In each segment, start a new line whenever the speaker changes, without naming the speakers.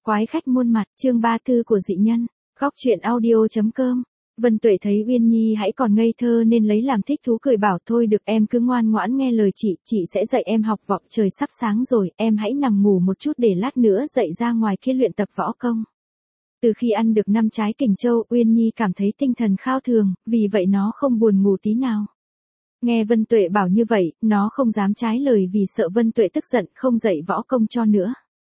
Quái khách muôn mặt, chương 34 của dị nhân. Góc truyện audio.com. Vân Tuệ thấy Uyên Nhi hãy còn ngây thơ nên lấy làm thích thú cười bảo thôi được em cứ ngoan ngoãn nghe lời chị sẽ dạy em học võ, trời sắp sáng rồi, em hãy nằm ngủ một chút để lát nữa dậy ra ngoài kia luyện tập võ công. Từ khi ăn được 5 trái kình châu, Uyên Nhi cảm thấy tinh thần khao thường, vì vậy nó không buồn ngủ tí nào. Nghe Vân Tuệ bảo như vậy, nó không dám trái lời vì sợ Vân Tuệ tức giận không dạy võ công cho nữa.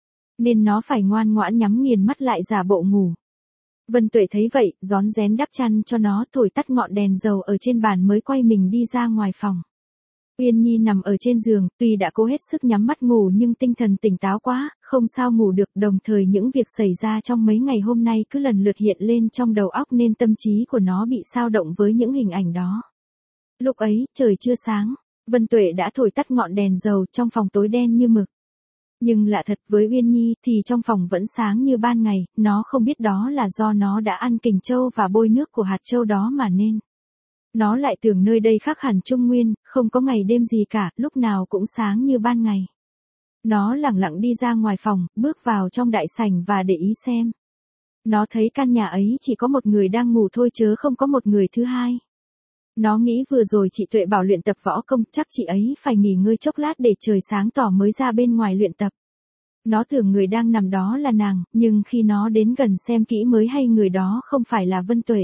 Nên nó phải ngoan ngoãn nhắm nghiền mắt lại giả bộ ngủ. Vân Tuệ thấy vậy, rón rén đắp chăn cho nó, thổi tắt ngọn đèn dầu ở trên bàn mới quay mình đi ra ngoài phòng. Uyên Nhi nằm ở trên giường, tuy đã cố hết sức nhắm mắt ngủ nhưng tinh thần tỉnh táo quá, không sao ngủ được, đồng thời những việc xảy ra trong mấy ngày hôm nay cứ lần lượt hiện lên trong đầu óc nên tâm trí của nó bị xao động với những hình ảnh đó. Lúc ấy, trời chưa sáng, Vân Tuệ đã thổi tắt ngọn đèn dầu, trong phòng tối đen như mực. Nhưng lạ thật, với Uyên Nhi thì trong phòng vẫn sáng như ban ngày, nó không biết đó là do nó đã ăn kình châu và bôi nước của hạt châu đó mà nên. Nó lại tưởng nơi đây khác hẳn Trung Nguyên, không có ngày đêm gì cả, lúc nào cũng sáng như ban ngày. Nó lẳng lặng đi ra ngoài phòng, bước vào trong đại sảnh và để ý xem. Nó thấy căn nhà ấy chỉ có một người đang ngủ thôi chớ không có một người thứ hai. Nó nghĩ vừa rồi chị Tuệ bảo luyện tập võ công, chắc chị ấy phải nghỉ ngơi chốc lát để trời sáng tỏ mới ra bên ngoài luyện tập. Nó tưởng người đang nằm đó là nàng, nhưng khi nó đến gần xem kỹ mới hay người đó không phải là Vân Tuệ.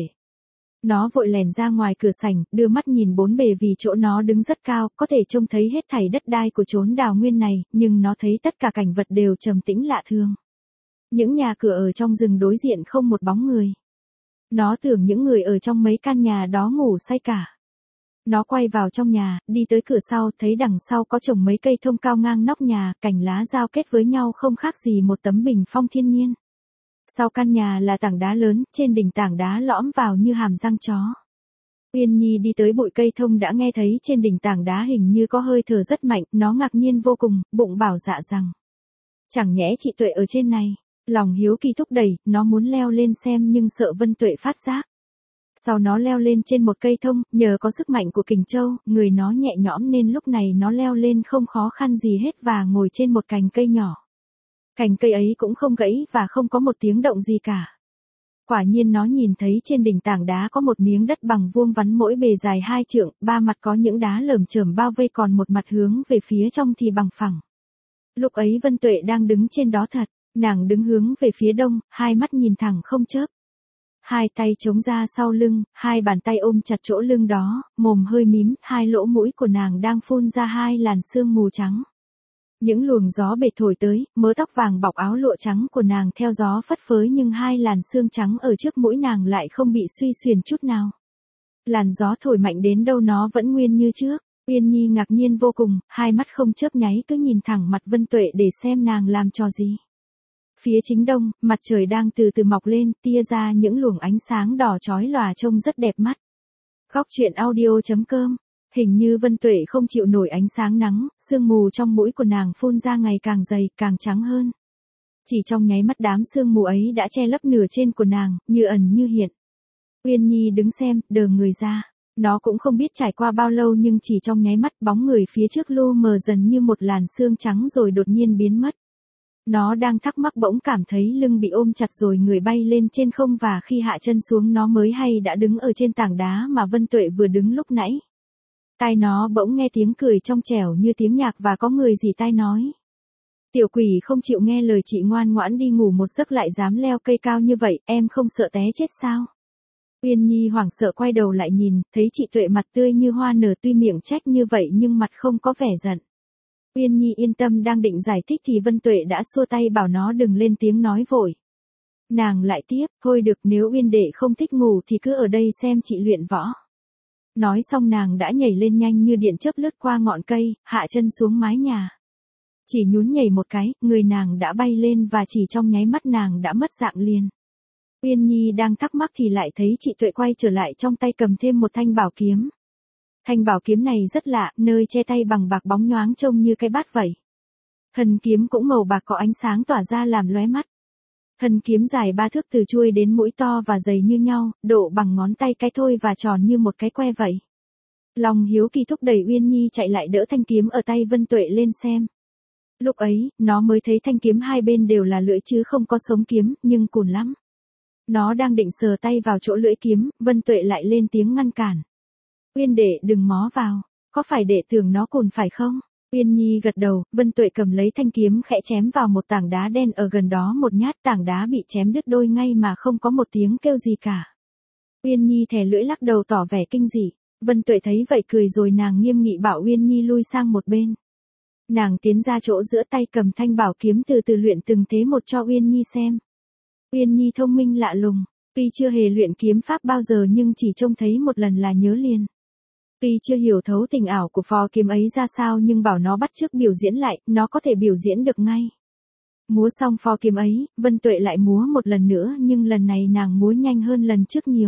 Nó vội lèn ra ngoài cửa sảnh, đưa mắt nhìn bốn bề vì chỗ nó đứng rất cao, có thể trông thấy hết thảy đất đai của chốn đào nguyên này, nhưng nó thấy tất cả cảnh vật đều trầm tĩnh lạ thường. Những nhà cửa ở trong rừng đối diện không một bóng người. Nó tưởng những người ở trong mấy căn nhà đó ngủ say cả. Nó quay vào trong nhà, đi tới cửa sau, thấy đằng sau có trồng mấy cây thông cao ngang nóc nhà, cành lá giao kết với nhau không khác gì một tấm bình phong thiên nhiên. Sau căn nhà là tảng đá lớn, trên đỉnh tảng đá lõm vào như hàm răng chó. Uyên Nhi đi tới bụi cây thông đã nghe thấy trên đỉnh tảng đá hình như có hơi thở rất mạnh, nó ngạc nhiên vô cùng, bụng bảo dạ rằng. Chẳng nhẽ chị Tuệ ở trên này. Lòng hiếu kỳ thúc đẩy, nó muốn leo lên xem nhưng sợ Vân Tuệ phát giác. Sau nó leo lên trên một cây thông, nhờ có sức mạnh của kình châu, người nó nhẹ nhõm nên lúc này nó leo lên không khó khăn gì hết và ngồi trên một cành cây nhỏ. Cành cây ấy cũng không gãy và không có một tiếng động gì cả. Quả nhiên nó nhìn thấy trên đỉnh tảng đá có một miếng đất bằng vuông vắn mỗi bề dài 2 trượng, 3 mặt có những đá lởm chởm bao vây còn một mặt hướng về phía trong thì bằng phẳng. Lúc ấy Vân Tuệ đang đứng trên đó thật. Nàng đứng hướng về phía đông, hai mắt nhìn thẳng không chớp. Hai tay chống ra sau lưng, hai bàn tay ôm chặt chỗ lưng đó, mồm hơi mím, hai lỗ mũi của nàng đang phun ra hai làn sương mù trắng. Những luồng gió bệt thổi tới, mớ tóc vàng bọc áo lụa trắng của nàng theo gió phất phới nhưng hai làn sương trắng ở trước mũi nàng lại không bị suy xuyển chút nào. Làn gió thổi mạnh đến đâu nó vẫn nguyên như trước. Uyên Nhi ngạc nhiên vô cùng, hai mắt không chớp nháy cứ nhìn thẳng mặt Vân Tuệ để xem nàng làm trò gì. Phía chính đông, mặt trời đang từ từ mọc lên, tia ra những luồng ánh sáng đỏ chói lòa trông rất đẹp mắt. Góc truyện audio.com. Hình như Vân Tuệ không chịu nổi ánh sáng nắng, sương mù trong mũi của nàng phun ra ngày càng dày, càng trắng hơn. Chỉ trong nháy mắt đám sương mù ấy đã che lấp nửa trên của nàng, như ẩn như hiện. Uyên Nhi đứng xem, đờ người ra. Nó cũng không biết trải qua bao lâu nhưng chỉ trong nháy mắt bóng người phía trước lu mờ dần như một làn sương trắng rồi đột nhiên biến mất. Nó đang thắc mắc bỗng cảm thấy lưng bị ôm chặt rồi người bay lên trên không và khi hạ chân xuống nó mới hay đã đứng ở trên tảng đá mà Vân Tuệ vừa đứng lúc nãy. Tai nó bỗng nghe tiếng cười trong trẻo như tiếng nhạc và có người rỉ tai nói. Tiểu quỷ không chịu nghe lời chị ngoan ngoãn đi ngủ một giấc lại dám leo cây cao như vậy, em không sợ té chết sao? Uyên Nhi hoảng sợ quay đầu lại nhìn, thấy chị Tuệ mặt tươi như hoa nở tuy miệng trách như vậy nhưng mặt không có vẻ giận. Uyên Nhi yên tâm đang định giải thích thì Vân Tuệ đã xua tay bảo nó đừng lên tiếng nói vội. Nàng lại tiếp, thôi được nếu Uyên đệ không thích ngủ thì cứ ở đây xem chị luyện võ. Nói xong nàng đã nhảy lên nhanh như điện chớp lướt qua ngọn cây, hạ chân xuống mái nhà. Chỉ nhún nhảy một cái, người nàng đã bay lên và chỉ trong nháy mắt nàng đã mất dạng liền. Uyên Nhi đang thắc mắc thì lại thấy chị Tuệ quay trở lại trong tay cầm thêm một thanh bảo kiếm. Thanh bảo kiếm này rất lạ, nơi che tay bằng bạc bóng nhoáng trông như cái bát vậy. Thân kiếm cũng màu bạc có ánh sáng tỏa ra làm lóe mắt. Thân kiếm dài 3 thước từ chuôi đến mũi to và dày như nhau, độ bằng ngón tay cái thôi và tròn như một cái que vậy. Lòng hiếu kỳ thúc đẩy Uyên Nhi chạy lại đỡ thanh kiếm ở tay Vân Tuệ lên xem. Lúc ấy, nó mới thấy thanh kiếm hai bên đều là lưỡi chứ không có sống kiếm, nhưng cùn lắm. Nó đang định sờ tay vào chỗ lưỡi kiếm, Vân Tuệ lại lên tiếng ngăn cản. Uyên đệ đừng mó vào, có phải đệ tưởng nó cùn phải không? Uyên Nhi gật đầu, Vân Tuệ cầm lấy thanh kiếm khẽ chém vào một tảng đá đen ở gần đó một nhát, tảng đá bị chém đứt đôi ngay mà không có một tiếng kêu gì cả. Uyên Nhi thè lưỡi lắc đầu tỏ vẻ kinh dị. Vân Tuệ thấy vậy cười rồi nàng nghiêm nghị bảo Uyên Nhi lui sang một bên. Nàng tiến ra chỗ giữa tay cầm thanh bảo kiếm từ từ luyện từng thế một cho Uyên Nhi xem. Uyên Nhi thông minh lạ lùng, tuy chưa hề luyện kiếm pháp bao giờ nhưng chỉ trông thấy một lần là nhớ liền. Tuy chưa hiểu thấu tình ảo của phò kiếm ấy ra sao nhưng bảo nó bắt chước biểu diễn lại, nó có thể biểu diễn được ngay. Múa xong phò kiếm ấy, Vân Tuệ lại múa một lần nữa nhưng lần này nàng múa nhanh hơn lần trước nhiều.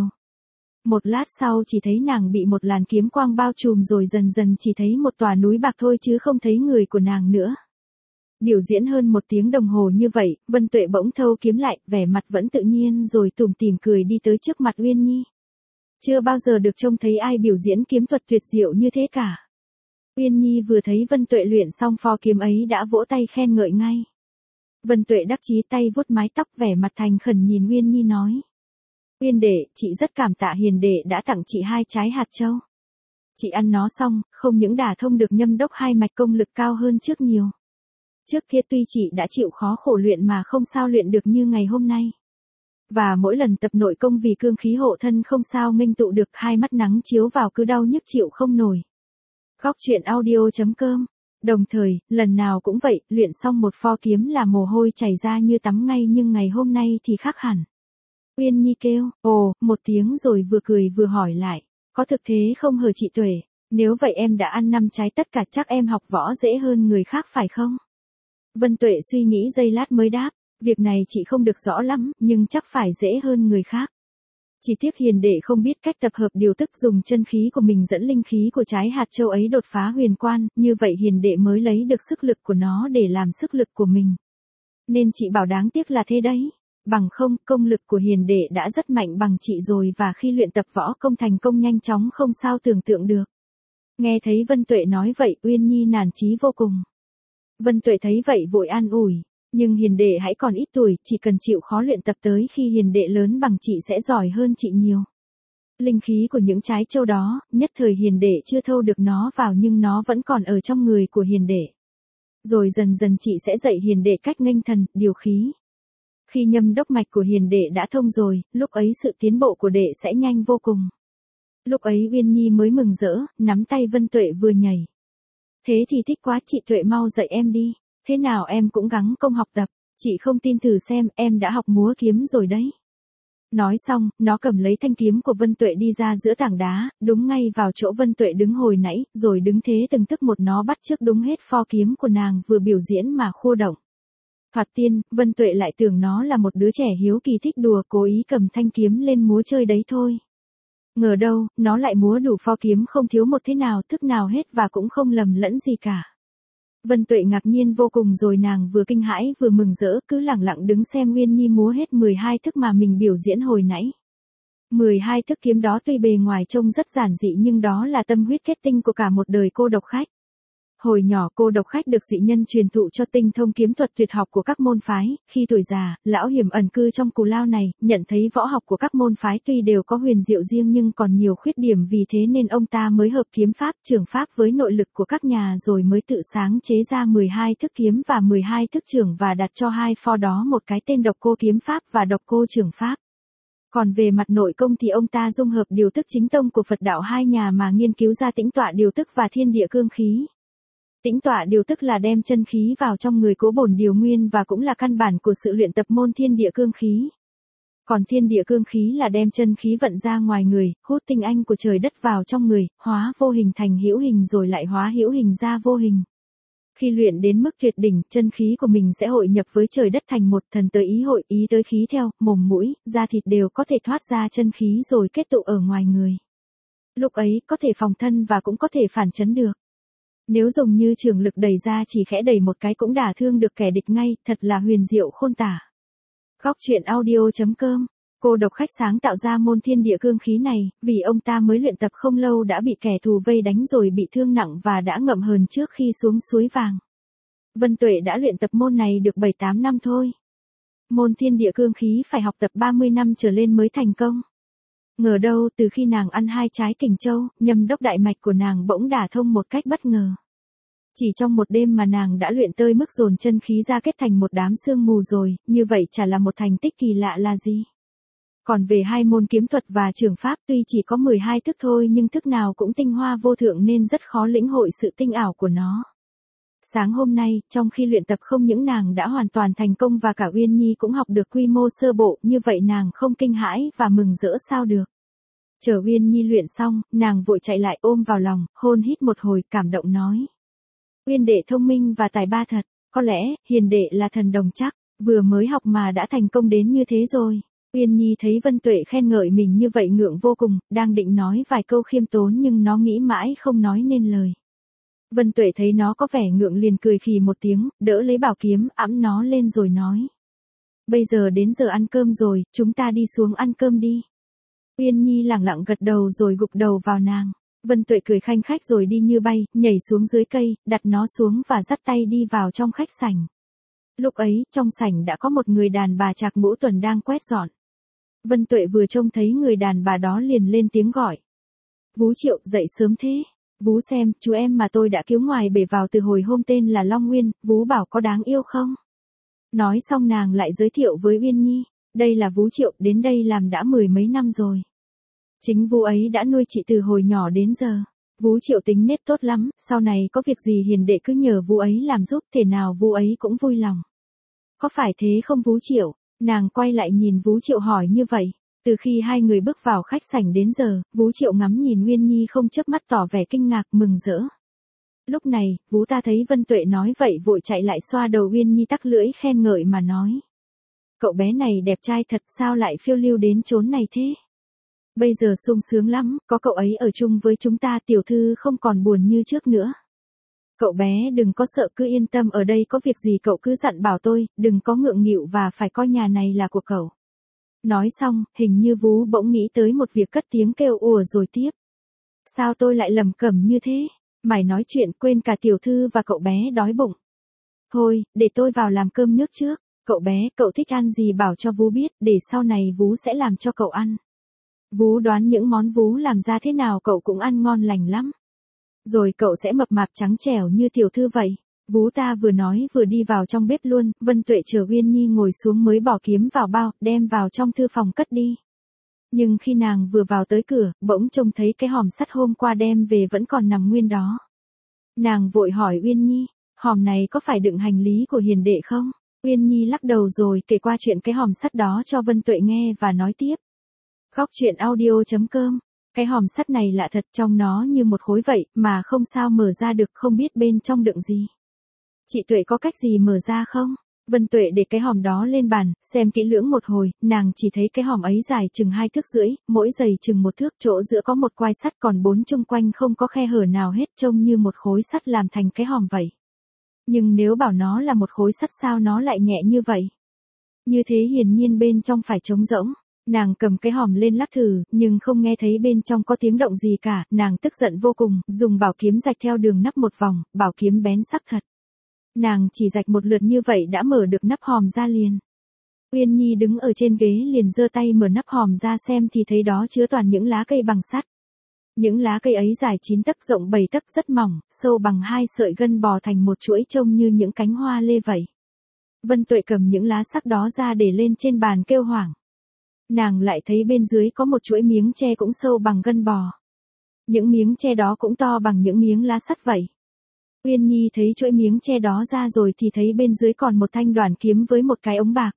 Một lát sau chỉ thấy nàng bị một làn kiếm quang bao trùm rồi dần dần chỉ thấy một tòa núi bạc thôi chứ không thấy người của nàng nữa. Biểu diễn hơn 1 tiếng đồng hồ như vậy, Vân Tuệ bỗng thâu kiếm lại, vẻ mặt vẫn tự nhiên rồi tủm tỉm cười đi tới trước mặt Uyên Nhi. Chưa bao giờ được trông thấy ai biểu diễn kiếm thuật tuyệt diệu như thế cả. Uyên Nhi vừa thấy Vân Tuệ luyện xong phò kiếm ấy đã vỗ tay khen ngợi ngay. Vân Tuệ đắc chí tay vuốt mái tóc vẻ mặt thành khẩn nhìn Uyên Nhi nói. Uyên đệ, chị rất cảm tạ hiền đệ đã tặng chị 2 trái hạt châu. Chị ăn nó xong, không những đả thông được nhâm đốc 2 mạch công lực cao hơn trước nhiều. Trước kia tuy chị đã chịu khó khổ luyện mà không sao luyện được như ngày hôm nay. Và mỗi lần tập nội công vì cương khí hộ thân không sao nghênh tụ được, 2 mắt nắng chiếu vào cứ đau nhức chịu không nổi. Góc truyện audio.com. Đồng thời, lần nào cũng vậy, luyện xong một pho kiếm là mồ hôi chảy ra như tắm ngay nhưng ngày hôm nay thì khác hẳn. Uyên Nhi kêu, ồ, một tiếng rồi vừa cười vừa hỏi lại, có thực thế không hờ chị Tuệ, nếu vậy em đã ăn 5 trái tất cả chắc em học võ dễ hơn người khác phải không? Vân Tuệ suy nghĩ giây lát mới đáp, việc này chị không được rõ lắm, nhưng chắc phải dễ hơn người khác. Chỉ tiếc hiền đệ không biết cách tập hợp điều tức dùng chân khí của mình dẫn linh khí của trái hạt châu ấy đột phá huyền quan, như vậy hiền đệ mới lấy được sức lực của nó để làm sức lực của mình. Nên chị bảo đáng tiếc là thế đấy. Bằng không, công lực của hiền đệ đã rất mạnh bằng chị rồi và khi luyện tập võ công thành công nhanh chóng không sao tưởng tượng được. Nghe thấy Vân Tuệ nói vậy, Uyên Nhi nản chí vô cùng. Vân Tuệ thấy vậy vội an ủi, nhưng hiền đệ hãy còn ít tuổi, chỉ cần chịu khó luyện tập tới khi hiền đệ lớn bằng chị sẽ giỏi hơn chị nhiều. Linh khí của những trái châu đó, nhất thời hiền đệ chưa thâu được nó vào nhưng nó vẫn còn ở trong người của hiền đệ. Rồi dần dần chị sẽ dạy hiền đệ cách nghênh thần, điều khí. Khi nhâm đốc mạch của hiền đệ đã thông rồi, lúc ấy sự tiến bộ của đệ sẽ nhanh vô cùng. Lúc ấy Uyên Nhi mới mừng rỡ, nắm tay Vân Tuệ vừa nhảy. Thế thì thích quá, chị Tuệ mau dạy em đi, thế nào em cũng gắng công học tập, chị không tin thử xem, em đã học múa kiếm rồi đấy. Nói xong, nó cầm lấy thanh kiếm của Vân Tuệ đi ra giữa tảng đá, đúng ngay vào chỗ Vân Tuệ đứng hồi nãy, rồi đứng thế từng tức một nó bắt chước đúng hết pho kiếm của nàng vừa biểu diễn mà khua động. Thoạt tiên, Vân Tuệ lại tưởng nó là một đứa trẻ hiếu kỳ thích đùa cố ý cầm thanh kiếm lên múa chơi đấy thôi. Ngờ đâu, nó lại múa đủ pho kiếm không thiếu một thế nào thức nào hết và cũng không lầm lẫn gì cả. Vân Tuệ ngạc nhiên vô cùng rồi nàng vừa kinh hãi vừa mừng rỡ cứ lẳng lặng đứng xem Uyên Nhi múa hết 12 thức mà mình biểu diễn hồi nãy. 12 thức kiếm đó tuy bề ngoài trông rất giản dị nhưng đó là tâm huyết kết tinh của cả một đời cô độc khách. Hồi nhỏ cô độc khách được dị nhân truyền thụ cho tinh thông kiếm thuật tuyệt học của các môn phái, khi tuổi già, lão hiểm ẩn cư trong cù lao này, nhận thấy võ học của các môn phái tuy đều có huyền diệu riêng nhưng còn nhiều khuyết điểm vì thế nên ông ta mới hợp kiếm pháp, trường pháp với nội lực của các nhà rồi mới tự sáng chế ra 12 thức kiếm và 12 thức trưởng và đặt cho 2 pho đó một cái tên độc cô kiếm pháp và độc cô trường pháp. Còn về mặt nội công thì ông ta dung hợp điều tức chính tông của Phật đạo hai nhà mà nghiên cứu ra tĩnh tọa điều tức và thiên địa cương khí. Tĩnh tọa điều tức là đem chân khí vào trong người cố bổn điều nguyên và cũng là căn bản của sự luyện tập môn thiên địa cương khí. Còn thiên địa cương khí là đem chân khí vận ra ngoài người, hút tinh anh của trời đất vào trong người, hóa vô hình thành hữu hình rồi lại hóa hữu hình ra vô hình. Khi luyện đến mức tuyệt đỉnh, chân khí của mình sẽ hội nhập với trời đất thành một, thần tới ý hội, ý tới khí theo, mồm mũi, da thịt đều có thể thoát ra chân khí rồi kết tụ ở ngoài người. Lúc ấy, có thể phòng thân và cũng có thể phản chấn được. Nếu dùng như trường lực đẩy ra chỉ khẽ đẩy một cái cũng đả thương được kẻ địch ngay, thật là huyền diệu khôn tả. Góc truyện audio.com. Cô độc khách sáng tạo ra môn thiên địa cương khí này, vì ông ta mới luyện tập không lâu đã bị kẻ thù vây đánh rồi bị thương nặng và đã ngậm hờn trước khi xuống suối vàng. Vân Tuệ đã luyện tập môn này được 7-8 năm thôi. Môn thiên địa cương khí phải học tập 30 năm trở lên mới thành công. Ngờ đâu từ khi nàng ăn 2 trái kình châu, nhâm đốc đại mạch của nàng bỗng đả thông một cách bất ngờ. Chỉ trong một đêm mà nàng đã luyện tới mức dồn chân khí ra kết thành một đám sương mù rồi, như vậy chả là một thành tích kỳ lạ là gì. Còn về 2 môn kiếm thuật và trường pháp tuy chỉ có 12 thức thôi nhưng thức nào cũng tinh hoa vô thượng nên rất khó lĩnh hội sự tinh ảo của nó. Sáng hôm nay, trong khi luyện tập không những nàng đã hoàn toàn thành công và cả Uyên Nhi cũng học được quy mô sơ bộ, như vậy nàng không kinh hãi và mừng rỡ sao được. Chờ Uyên Nhi luyện xong, nàng vội chạy lại ôm vào lòng, hôn hít một hồi, cảm động nói. Uyên đệ thông minh và tài ba thật, có lẽ, hiền đệ là thần đồng chắc, vừa mới học mà đã thành công đến như thế rồi. Uyên Nhi thấy Vân Tuệ khen ngợi mình như vậy ngượng vô cùng, đang định nói vài câu khiêm tốn nhưng nó nghĩ mãi không nói nên lời. Vân Tuệ thấy nó có vẻ ngượng liền cười khì một tiếng, đỡ lấy bảo kiếm, ẵm nó lên rồi nói. Bây giờ đến giờ ăn cơm rồi, chúng ta đi xuống ăn cơm đi. Uyên Nhi lẳng lặng gật đầu rồi gục đầu vào nàng. Vân Tuệ cười khanh khách rồi đi như bay, nhảy xuống dưới cây, đặt nó xuống và dắt tay đi vào trong khách sảnh. Lúc ấy, trong sảnh đã có một người đàn bà trạc ngũ tuần đang quét dọn. Vân Tuệ vừa trông thấy người đàn bà đó liền lên tiếng gọi. Vú Triệu, dậy sớm thế. Vú xem, chú em mà tôi đã cứu ngoài bể vào từ hồi hôm tên là Long Nguyên, vú bảo có đáng yêu không? Nói xong nàng lại giới thiệu với Uyên Nhi. Đây là vú Triệu, đến đây làm đã 10 mấy năm rồi. Chính vú ấy đã nuôi chị từ hồi nhỏ đến giờ. Vú Triệu tính nết tốt lắm, sau này có việc gì hiền đệ cứ nhờ vú ấy làm giúp, thể nào vú ấy cũng vui lòng. Có phải thế không vú Triệu? Nàng quay lại nhìn vú Triệu hỏi như vậy. Từ khi hai người bước vào khách sảnh đến giờ, vú Triệu ngắm nhìn Uyên Nhi không chớp mắt tỏ vẻ kinh ngạc mừng rỡ. Lúc này, vú ta thấy Vân Tuệ nói vậy vội chạy lại xoa đầu Uyên Nhi tắc lưỡi khen ngợi mà nói. Cậu bé này đẹp trai thật sao lại phiêu lưu đến chốn này thế? Bây giờ sung sướng lắm, có cậu ấy ở chung với chúng ta tiểu thư không còn buồn như trước nữa. Cậu bé đừng có sợ cứ yên tâm ở đây có việc gì cậu cứ dặn bảo tôi, đừng có ngượng nghịu và phải coi nhà này là của cậu. Nói xong, hình như vú bỗng nghĩ tới một việc cất tiếng kêu ùa rồi tiếp. Sao tôi lại lầm cẩm như thế? Mày nói chuyện quên cả tiểu thư và cậu bé đói bụng. Thôi, để tôi vào làm cơm nước trước. Cậu bé, cậu thích ăn gì bảo cho vú biết, để sau này vú sẽ làm cho cậu ăn. Vú đoán những món vú làm ra thế nào cậu cũng ăn ngon lành lắm. Rồi cậu sẽ mập mạp trắng trẻo như tiểu thư vậy. Vú ta vừa nói vừa đi vào trong bếp luôn, Vân Tuệ chờ Uyên Nhi ngồi xuống mới bỏ kiếm vào bao, đem vào trong thư phòng cất đi. Nhưng khi nàng vừa vào tới cửa, bỗng trông thấy cái hòm sắt hôm qua đem về vẫn còn nằm nguyên đó. Nàng vội hỏi Uyên Nhi, hòm này có phải đựng hành lý của hiền đệ không? Uyên Nhi lắc đầu rồi kể qua chuyện cái hòm sắt đó cho Vân Tuệ nghe và nói tiếp. Góc truyện audio.com. Cái hòm sắt này lạ thật, trong nó như một khối vậy mà không sao mở ra được, không biết bên trong đựng gì. Chị Tuệ có cách gì mở ra không? Vân Tuệ để cái hòm đó lên bàn, xem kỹ lưỡng một hồi, nàng chỉ thấy cái hòm ấy dài chừng 2 thước rưỡi, mỗi dày chừng 1 thước, chỗ giữa có một quai sắt còn 4 chung quanh không có khe hở nào hết, trông như một khối sắt làm thành cái hòm vậy. Nhưng nếu bảo nó là một khối sắt sao nó lại nhẹ như vậy? Như thế hiển nhiên bên trong phải trống rỗng. Nàng cầm cái hòm lên lắc thử, nhưng không nghe thấy bên trong có tiếng động gì cả, nàng tức giận vô cùng, dùng bảo kiếm rạch theo đường nắp một vòng, bảo kiếm bén sắc thật. Nàng chỉ rạch một lượt như vậy đã mở được nắp hòm ra liền. Uyên Nhi đứng ở trên ghế liền giơ tay mở nắp hòm ra xem thì thấy đó chứa toàn những lá cây bằng sắt. Những lá cây ấy dài 9 tấc rộng 7 tấc rất mỏng, sâu bằng 2 sợi gân bò thành một chuỗi trông như những cánh hoa lê vậy. Vân Tuệ cầm những lá sắc đó ra để lên trên bàn kêu hoảng. Nàng lại thấy bên dưới có một chuỗi miếng tre cũng sâu bằng gân bò. Những miếng tre đó cũng to bằng những miếng lá sắt vậy. Uyên Nhi thấy chuỗi miếng tre đó ra rồi thì thấy bên dưới còn một thanh đoản kiếm với một cái ống bạc.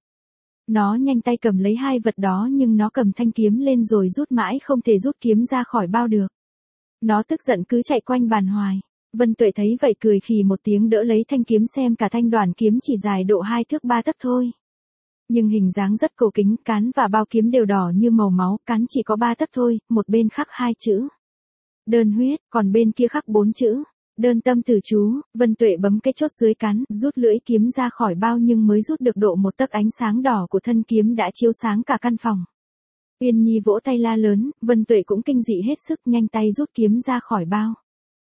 Nó nhanh tay cầm lấy hai vật đó nhưng nó cầm thanh kiếm lên rồi rút mãi không thể rút kiếm ra khỏi bao được. Nó tức giận cứ chạy quanh bàn hoài. Vân Tuệ thấy vậy cười khì một tiếng đỡ lấy thanh kiếm xem cả thanh đoản kiếm chỉ dài độ 2 thước 3 tấc thôi. Nhưng hình dáng rất cổ kính, cán và bao kiếm đều đỏ như màu máu, cán chỉ có 3 tấc thôi, một bên khắc 2 chữ. Đơn huyết, còn bên kia khắc 4 chữ. Đơn tâm từ chú. Vân Tuệ bấm cái chốt dưới cán, rút lưỡi kiếm ra khỏi bao nhưng mới rút được độ 1 tấc ánh sáng đỏ của thân kiếm đã chiếu sáng cả căn phòng. Uyên Nhi vỗ tay la lớn, Vân Tuệ cũng kinh dị hết sức nhanh tay rút kiếm ra khỏi bao.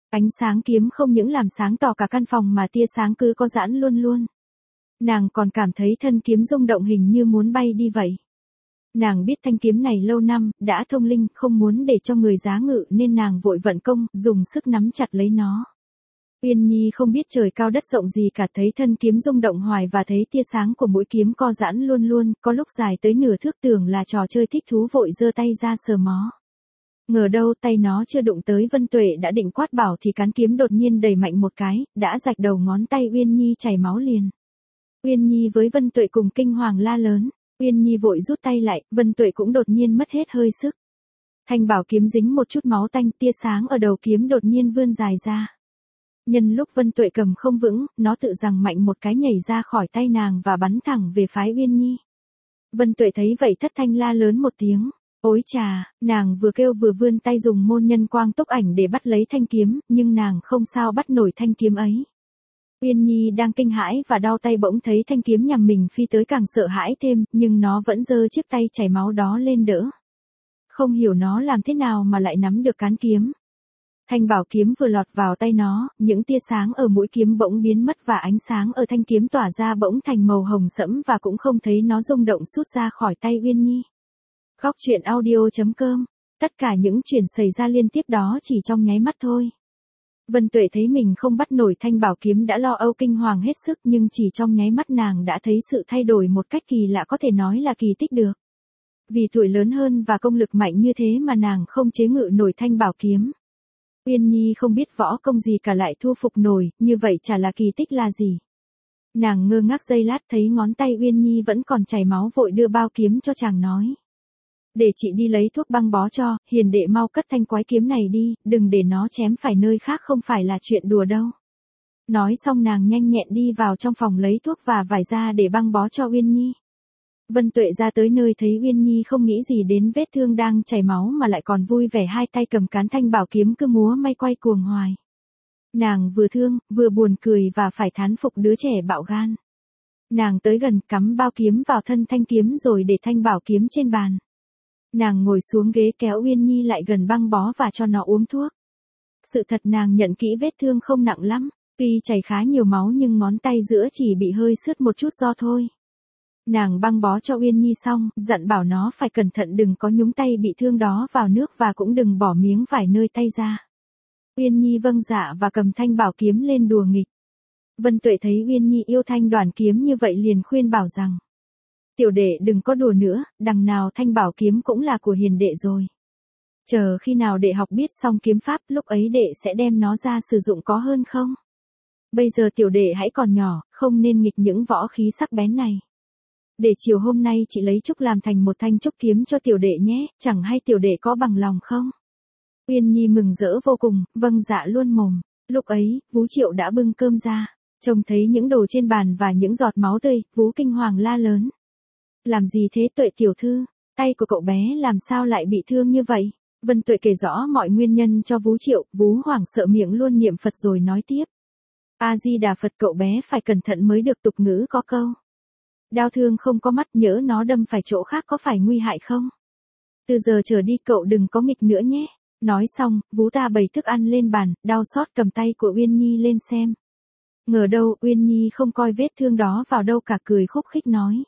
Ánh sáng kiếm không những làm sáng tỏ cả căn phòng mà tia sáng cứ có giãn luôn luôn. Nàng còn cảm thấy thân kiếm rung động hình như muốn bay đi vậy. Nàng biết thanh kiếm này lâu năm, đã thông linh, không muốn để cho người giá ngự nên nàng vội vận công, dùng sức nắm chặt lấy nó. Uyên Nhi không biết trời cao đất rộng gì cả, thấy thân kiếm rung động hoài và thấy tia sáng của mũi kiếm co giãn luôn luôn, có lúc dài tới nửa thước, tưởng là trò chơi thích thú, vội giơ tay ra sờ mó. Ngờ đâu tay nó chưa đụng tới Vân Tuệ đã định quát bảo thì cán kiếm đột nhiên đẩy mạnh một cái, đã rạch đầu ngón tay Uyên Nhi chảy máu liền. Uyên Nhi với Vân Tuệ cùng kinh hoàng la lớn. Uyên Nhi vội rút tay lại, Vân Tuệ cũng đột nhiên mất hết hơi sức. Thanh bảo kiếm dính một chút máu tanh, tia sáng ở đầu kiếm đột nhiên vươn dài ra. Nhân lúc Vân Tuệ cầm không vững, nó tự giằng mạnh một cái nhảy ra khỏi tay nàng và bắn thẳng về phái Uyên Nhi. Vân Tuệ thấy vậy thất thanh la lớn một tiếng. Ôi chà, nàng vừa kêu vừa vươn tay dùng môn nhân quang tốc ảnh để bắt lấy thanh kiếm, nhưng nàng không sao bắt nổi thanh kiếm ấy. Uyên Nhi đang kinh hãi và đau tay bỗng thấy thanh kiếm nhằm mình phi tới càng sợ hãi thêm, nhưng nó vẫn giơ chiếc tay chảy máu đó lên đỡ. Không hiểu nó làm thế nào mà lại nắm được cán kiếm. Thanh bảo kiếm vừa lọt vào tay nó, những tia sáng ở mũi kiếm bỗng biến mất và ánh sáng ở thanh kiếm tỏa ra bỗng thành màu hồng sẫm và cũng không thấy nó rung động sút ra khỏi tay Uyên Nhi. Góc truyện audio.com. Tất cả những chuyện xảy ra liên tiếp đó chỉ trong nháy mắt thôi. Vân Tuệ thấy mình không bắt nổi thanh bảo kiếm đã lo âu kinh hoàng hết sức, nhưng chỉ trong nháy mắt nàng đã thấy sự thay đổi một cách kỳ lạ, có thể nói là kỳ tích được. Vì tuổi lớn hơn và công lực mạnh như thế mà nàng không chế ngự nổi thanh bảo kiếm. Uyên Nhi không biết võ công gì cả lại thu phục nổi, như vậy chả là kỳ tích là gì. Nàng ngơ ngác giây lát thấy ngón tay Uyên Nhi vẫn còn chảy máu, vội đưa bao kiếm cho chàng nói. Để chị đi lấy thuốc băng bó cho, hiền đệ mau cất thanh quái kiếm này đi, đừng để nó chém phải nơi khác, không phải là chuyện đùa đâu. Nói xong nàng nhanh nhẹn đi vào trong phòng lấy thuốc và vải ra để băng bó cho Uyên Nhi. Vân Tuệ ra tới nơi thấy Uyên Nhi không nghĩ gì đến vết thương đang chảy máu mà lại còn vui vẻ hai tay cầm cán thanh bảo kiếm cứ múa may quay cuồng hoài. Nàng vừa thương, vừa buồn cười và phải thán phục đứa trẻ bạo gan. Nàng tới gần cắm bao kiếm vào thân thanh kiếm rồi để thanh bảo kiếm trên bàn. Nàng ngồi xuống ghế kéo Uyên Nhi lại gần băng bó và cho nó uống thuốc. Sự thật nàng nhận kỹ vết thương không nặng lắm, tuy chảy khá nhiều máu nhưng ngón tay giữa chỉ bị hơi sướt một chút do thôi. Nàng băng bó cho Uyên Nhi xong, dặn bảo nó phải cẩn thận đừng có nhúng tay bị thương đó vào nước và cũng đừng bỏ miếng vải nơi tay ra. Uyên Nhi vâng dạ và cầm thanh bảo kiếm lên đùa nghịch. Vân Tuệ thấy Uyên Nhi yêu thanh đoàn kiếm như vậy liền khuyên bảo rằng. Tiểu đệ đừng có đùa nữa, đằng nào thanh bảo kiếm cũng là của hiền đệ rồi. Chờ khi nào đệ học biết xong kiếm pháp, lúc ấy đệ sẽ đem nó ra sử dụng có hơn không? Bây giờ tiểu đệ hãy còn nhỏ, không nên nghịch những võ khí sắc bén này. Để chiều hôm nay chị lấy trúc làm thành một thanh trúc kiếm cho tiểu đệ nhé, chẳng hay tiểu đệ có bằng lòng không? Uyên Nhi mừng rỡ vô cùng, vâng dạ luôn mồm. Lúc ấy, Vú Triệu đã bưng cơm ra, trông thấy những đồ trên bàn và những giọt máu tươi, Vú kinh hoàng la lớn. Làm gì thế Tuệ tiểu thư, tay của cậu bé làm sao lại bị thương như vậy? Vân Tuệ kể rõ mọi nguyên nhân cho Vú Triệu, Vú hoảng sợ miệng luôn niệm Phật rồi nói tiếp. A-di-đà Phật, cậu bé phải cẩn thận mới được, tục ngữ có câu. Đao thương không có mắt, nhỡ nó đâm phải chỗ khác có phải nguy hại không? Từ giờ trở đi cậu đừng có nghịch nữa nhé. Nói xong, Vú ta bày thức ăn lên bàn, đau xót cầm tay của Uyên Nhi lên xem. Ngờ đâu Uyên Nhi không coi vết thương đó vào đâu cả, cười khúc khích nói.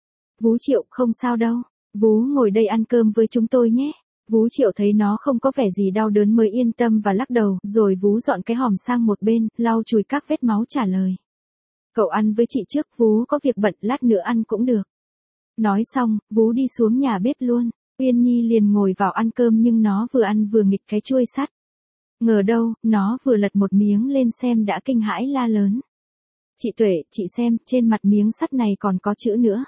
Vú Triệu, không sao đâu, Vú ngồi đây ăn cơm với chúng tôi nhé. Vú Triệu thấy nó không có vẻ gì đau đớn mới yên tâm và lắc đầu, rồi Vú dọn cái hòm sang một bên, lau chùi các vết máu trả lời. Cậu ăn với chị trước, Vú có việc bận, lát nữa ăn cũng được. Nói xong, Vú đi xuống nhà bếp luôn. Uyên Nhi liền ngồi vào ăn cơm nhưng nó vừa ăn vừa nghịch cái chuôi sắt. Ngờ đâu, nó vừa lật một miếng lên xem đã kinh hãi la lớn. Chị Tuệ, chị xem, trên mặt miếng sắt này còn có chữ nữa.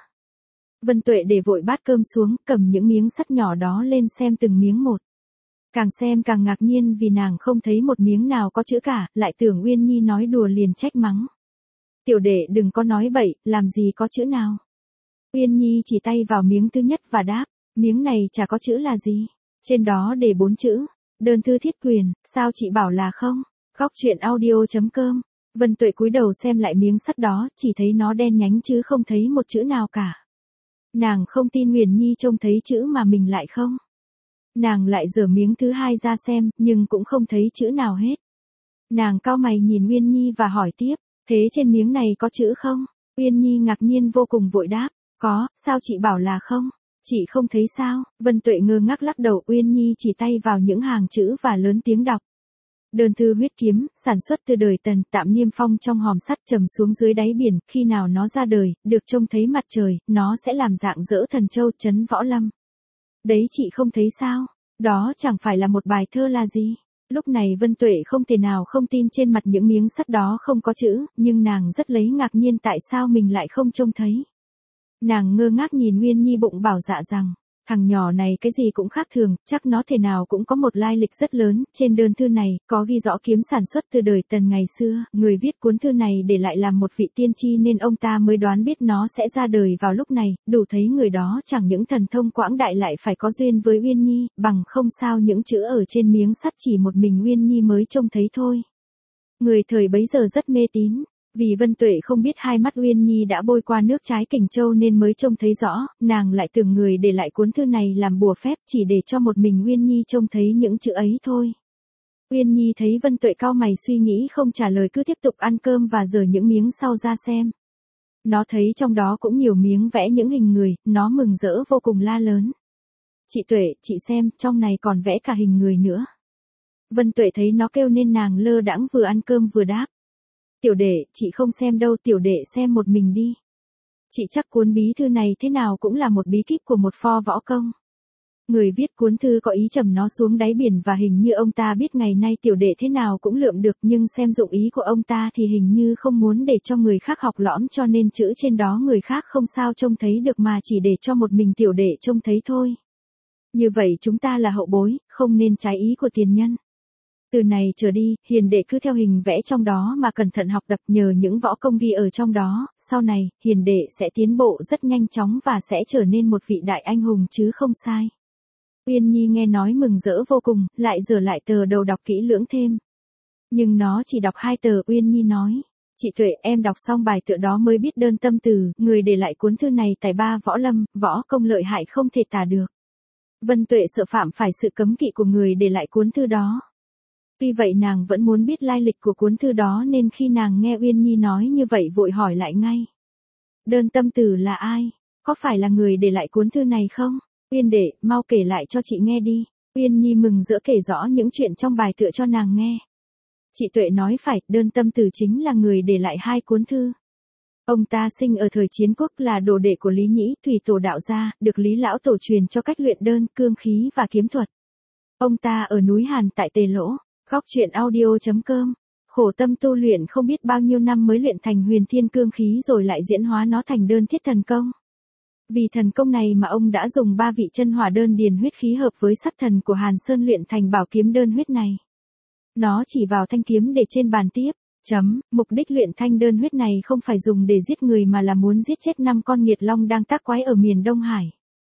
Vân Tuệ để vội bát cơm xuống, cầm những miếng sắt nhỏ đó lên xem từng miếng một. Càng xem càng ngạc nhiên vì nàng không thấy một miếng nào có chữ cả, lại tưởng Uyên Nhi nói đùa liền trách mắng. Tiểu đệ đừng có nói bậy, làm gì có chữ nào. Uyên Nhi chỉ tay vào miếng thứ nhất và đáp, miếng này chả có chữ là gì. Trên đó để 4 chữ, đơn thư thiết quyền, sao chị bảo là không? Góc truyện audio.com. Vân Tuệ cúi đầu xem lại miếng sắt đó, chỉ thấy nó đen nhánh chứ không thấy một chữ nào cả. Nàng không tin Uyên Nhi trông thấy chữ mà mình lại không. Nàng lại giở miếng thứ hai ra xem, nhưng cũng không thấy chữ nào hết. Nàng cau mày nhìn Uyên Nhi và hỏi tiếp, thế trên miếng này có chữ không? Uyên Nhi ngạc nhiên vô cùng vội đáp, có, sao chị bảo là không? Chị không thấy sao? Vân Tuệ ngơ ngác lắc đầu. Uyên Nhi chỉ tay vào những hàng chữ và lớn tiếng đọc. Đơn thư huyết kiếm, sản xuất từ đời Tần, tạm niêm phong trong hòm sắt trầm xuống dưới đáy biển, khi nào nó ra đời, được trông thấy mặt trời, nó sẽ làm dạng dỡ thần châu trấn võ lâm. Đấy chị không thấy sao? Đó chẳng phải là một bài thơ là gì? Lúc này Vân Tuệ không thể nào không tin trên mặt những miếng sắt đó không có chữ, nhưng nàng rất lấy ngạc nhiên tại sao mình lại không trông thấy. Nàng ngơ ngác nhìn Uyên Nhi bụng bảo dạ rằng, thằng nhỏ này cái gì cũng khác thường, chắc nó thể nào cũng có một lai lịch rất lớn. Trên đơn thư này, có ghi rõ kiếm sản xuất từ đời Tần ngày xưa, người viết cuốn thư này để lại làm một vị tiên tri nên ông ta mới đoán biết nó sẽ ra đời vào lúc này, đủ thấy người đó chẳng những thần thông quảng đại lại phải có duyên với Uyên Nhi, bằng không sao những chữ ở trên miếng sắt chỉ một mình Uyên Nhi mới trông thấy thôi. Người thời bấy giờ rất mê tín. Vì Vân Tuệ không biết hai mắt Uyên Nhi đã bôi qua nước trái Kình Châu nên mới trông thấy rõ, nàng lại tưởng người để lại cuốn thư này làm bùa phép chỉ để cho một mình Uyên Nhi trông thấy những chữ ấy thôi. Uyên Nhi thấy Vân Tuệ cau mày suy nghĩ không trả lời cứ tiếp tục ăn cơm và giở những miếng sau ra xem. Nó thấy trong đó cũng nhiều miếng vẽ những hình người, nó mừng rỡ vô cùng la lớn. Chị Tuệ, chị xem, trong này còn vẽ cả hình người nữa. Vân Tuệ thấy nó kêu nên nàng lơ đãng vừa ăn cơm vừa đáp. Tiểu đệ, chị không xem đâu, tiểu đệ xem một mình đi. Chị chắc cuốn bí thư này thế nào cũng là một bí kíp của một pho võ công. Người viết cuốn thư có ý trầm nó xuống đáy biển và hình như ông ta biết ngày nay tiểu đệ thế nào cũng lượm được, nhưng xem dụng ý của ông ta thì hình như không muốn để cho người khác học lõm cho nên chữ trên đó người khác không sao trông thấy được mà chỉ để cho một mình tiểu đệ trông thấy thôi. Như vậy chúng ta là hậu bối, không nên trái ý của tiền nhân. Từ này trở đi, hiền đệ cứ theo hình vẽ trong đó mà cẩn thận học tập, nhờ những võ công ghi ở trong đó, sau này, hiền đệ sẽ tiến bộ rất nhanh chóng và sẽ trở nên một vị đại anh hùng chứ không sai. Uyên Nhi nghe nói mừng rỡ vô cùng, lại dở lại tờ đầu đọc kỹ lưỡng thêm. Nhưng nó chỉ đọc 2 tờ. Uyên Nhi nói, chị Tuệ, em đọc xong bài tựa đó mới biết đơn tâm từ, người để lại cuốn thư này tài ba võ lâm, võ công lợi hại không thể tả được. Vân Tuệ sợ phạm phải sự cấm kỵ của người để lại cuốn thư đó. Tuy vậy nàng vẫn muốn biết lai lịch của cuốn thư đó nên khi nàng nghe Uyên Nhi nói như vậy vội hỏi lại ngay. Đơn tâm tử là ai? Có phải là người để lại cuốn thư này không? Uyên đệ, mau kể lại cho chị nghe đi. Uyên Nhi mừng rỡ kể rõ những chuyện trong bài tựa cho nàng nghe. Chị Tuệ nói phải, đơn tâm tử chính là người để lại 2 cuốn thư. Ông ta sinh ở thời Chiến Quốc, là đồ đệ của Lý Nhĩ, thủy tổ đạo gia, được Lý lão tổ truyền cho cách luyện đơn, cương khí và kiếm thuật. Ông ta ở núi Hàn tại Tề Lỗ. Góc truyện audio.com. Khổ tâm tu luyện không biết bao nhiêu năm mới luyện thành huyền thiên cương khí rồi lại diễn hóa nó thành đơn thiết thần công. Vì thần công này mà ông đã dùng 3 vị chân hỏa đơn điền huyết khí hợp với sắt thần của Hàn Sơn luyện thành bảo kiếm đơn huyết này. Nó chỉ vào thanh kiếm để trên bàn tiếp. Mục đích luyện thanh đơn huyết này không phải dùng để giết người mà là muốn giết chết 5 con nghiệt long đang tác quái ở miền Đông Hải.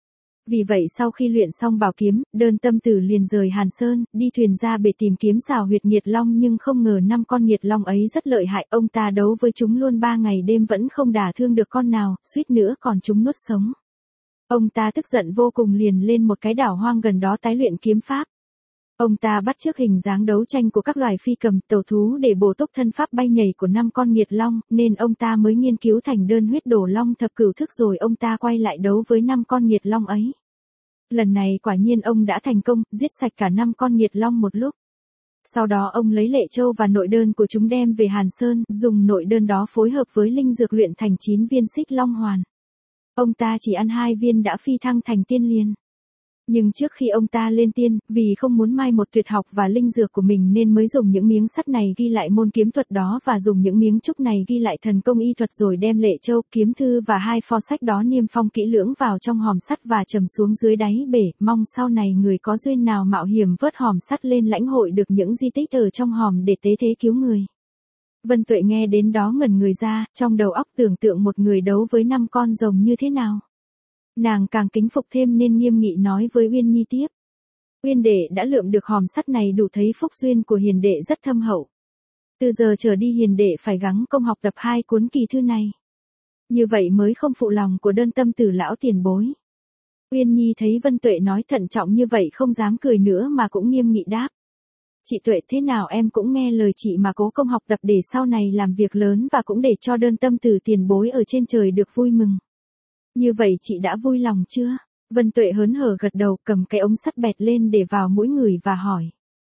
Vì vậy sau khi luyện xong bảo kiếm, đơn tâm tử liền rời Hàn Sơn, đi thuyền ra bể tìm kiếm xào huyệt nghiệt long nhưng không ngờ 5 con nghiệt long ấy rất lợi hại, ông ta đấu với chúng luôn 3 ngày đêm vẫn không đả thương được con nào, suýt nữa còn chúng nuốt sống. Ông ta tức giận vô cùng liền lên một cái đảo hoang gần đó tái luyện kiếm pháp. Ông ta bắt chước hình dáng đấu tranh của các loài phi cầm, tẩu thú để bổ túc thân pháp bay nhảy của 5 con nghiệt long, nên ông ta mới nghiên cứu thành đơn huyết đổ long thập cửu thức rồi ông ta quay lại đấu với 5 con nghiệt long ấy. Lần này quả nhiên ông đã thành công, giết sạch cả 5 con nghiệt long một lúc. Sau đó ông lấy lệ châu và nội đơn của chúng đem về Hàn Sơn, dùng nội đơn đó phối hợp với linh dược luyện thành 9 viên xích long hoàn. Ông ta chỉ ăn 2 viên đã phi thăng thành tiên liền. Nhưng trước khi ông ta lên tiên, vì không muốn mai một tuyệt học và linh dược của mình nên mới dùng những miếng sắt này ghi lại môn kiếm thuật đó và dùng những miếng trúc này ghi lại thần công y thuật rồi đem lệ châu, kiếm thư và 2 pho sách đó niêm phong kỹ lưỡng vào trong hòm sắt và trầm xuống dưới đáy bể, mong sau này người có duyên nào mạo hiểm vớt hòm sắt lên lãnh hội được những di tích ở trong hòm để tế thế cứu người. Vân Tuệ nghe đến đó ngẩn người ra, trong đầu óc tưởng tượng một người đấu với 5 con rồng như thế nào. Nàng càng kính phục thêm nên nghiêm nghị nói với Uyên Nhi tiếp. Uyên đệ đã lượm được hòm sắt này đủ thấy phúc duyên của hiền đệ rất thâm hậu. Từ giờ trở đi hiền đệ phải gắng công học tập 2 cuốn kỳ thư này. Như vậy mới không phụ lòng của đơn tâm tử lão tiền bối. Uyên Nhi thấy Vân Tuệ nói thận trọng như vậy không dám cười nữa mà cũng nghiêm nghị đáp. Chị Tuệ thế nào em cũng nghe lời chị mà cố công học tập để sau này làm việc lớn và cũng để cho đơn tâm từ tiền bối ở trên trời được vui mừng. Như vậy chị đã vui lòng chưa? Vân Tuệ hớn hở gật đầu, cầm cái ống sắt bẹt lên để vào mũi người và hỏi.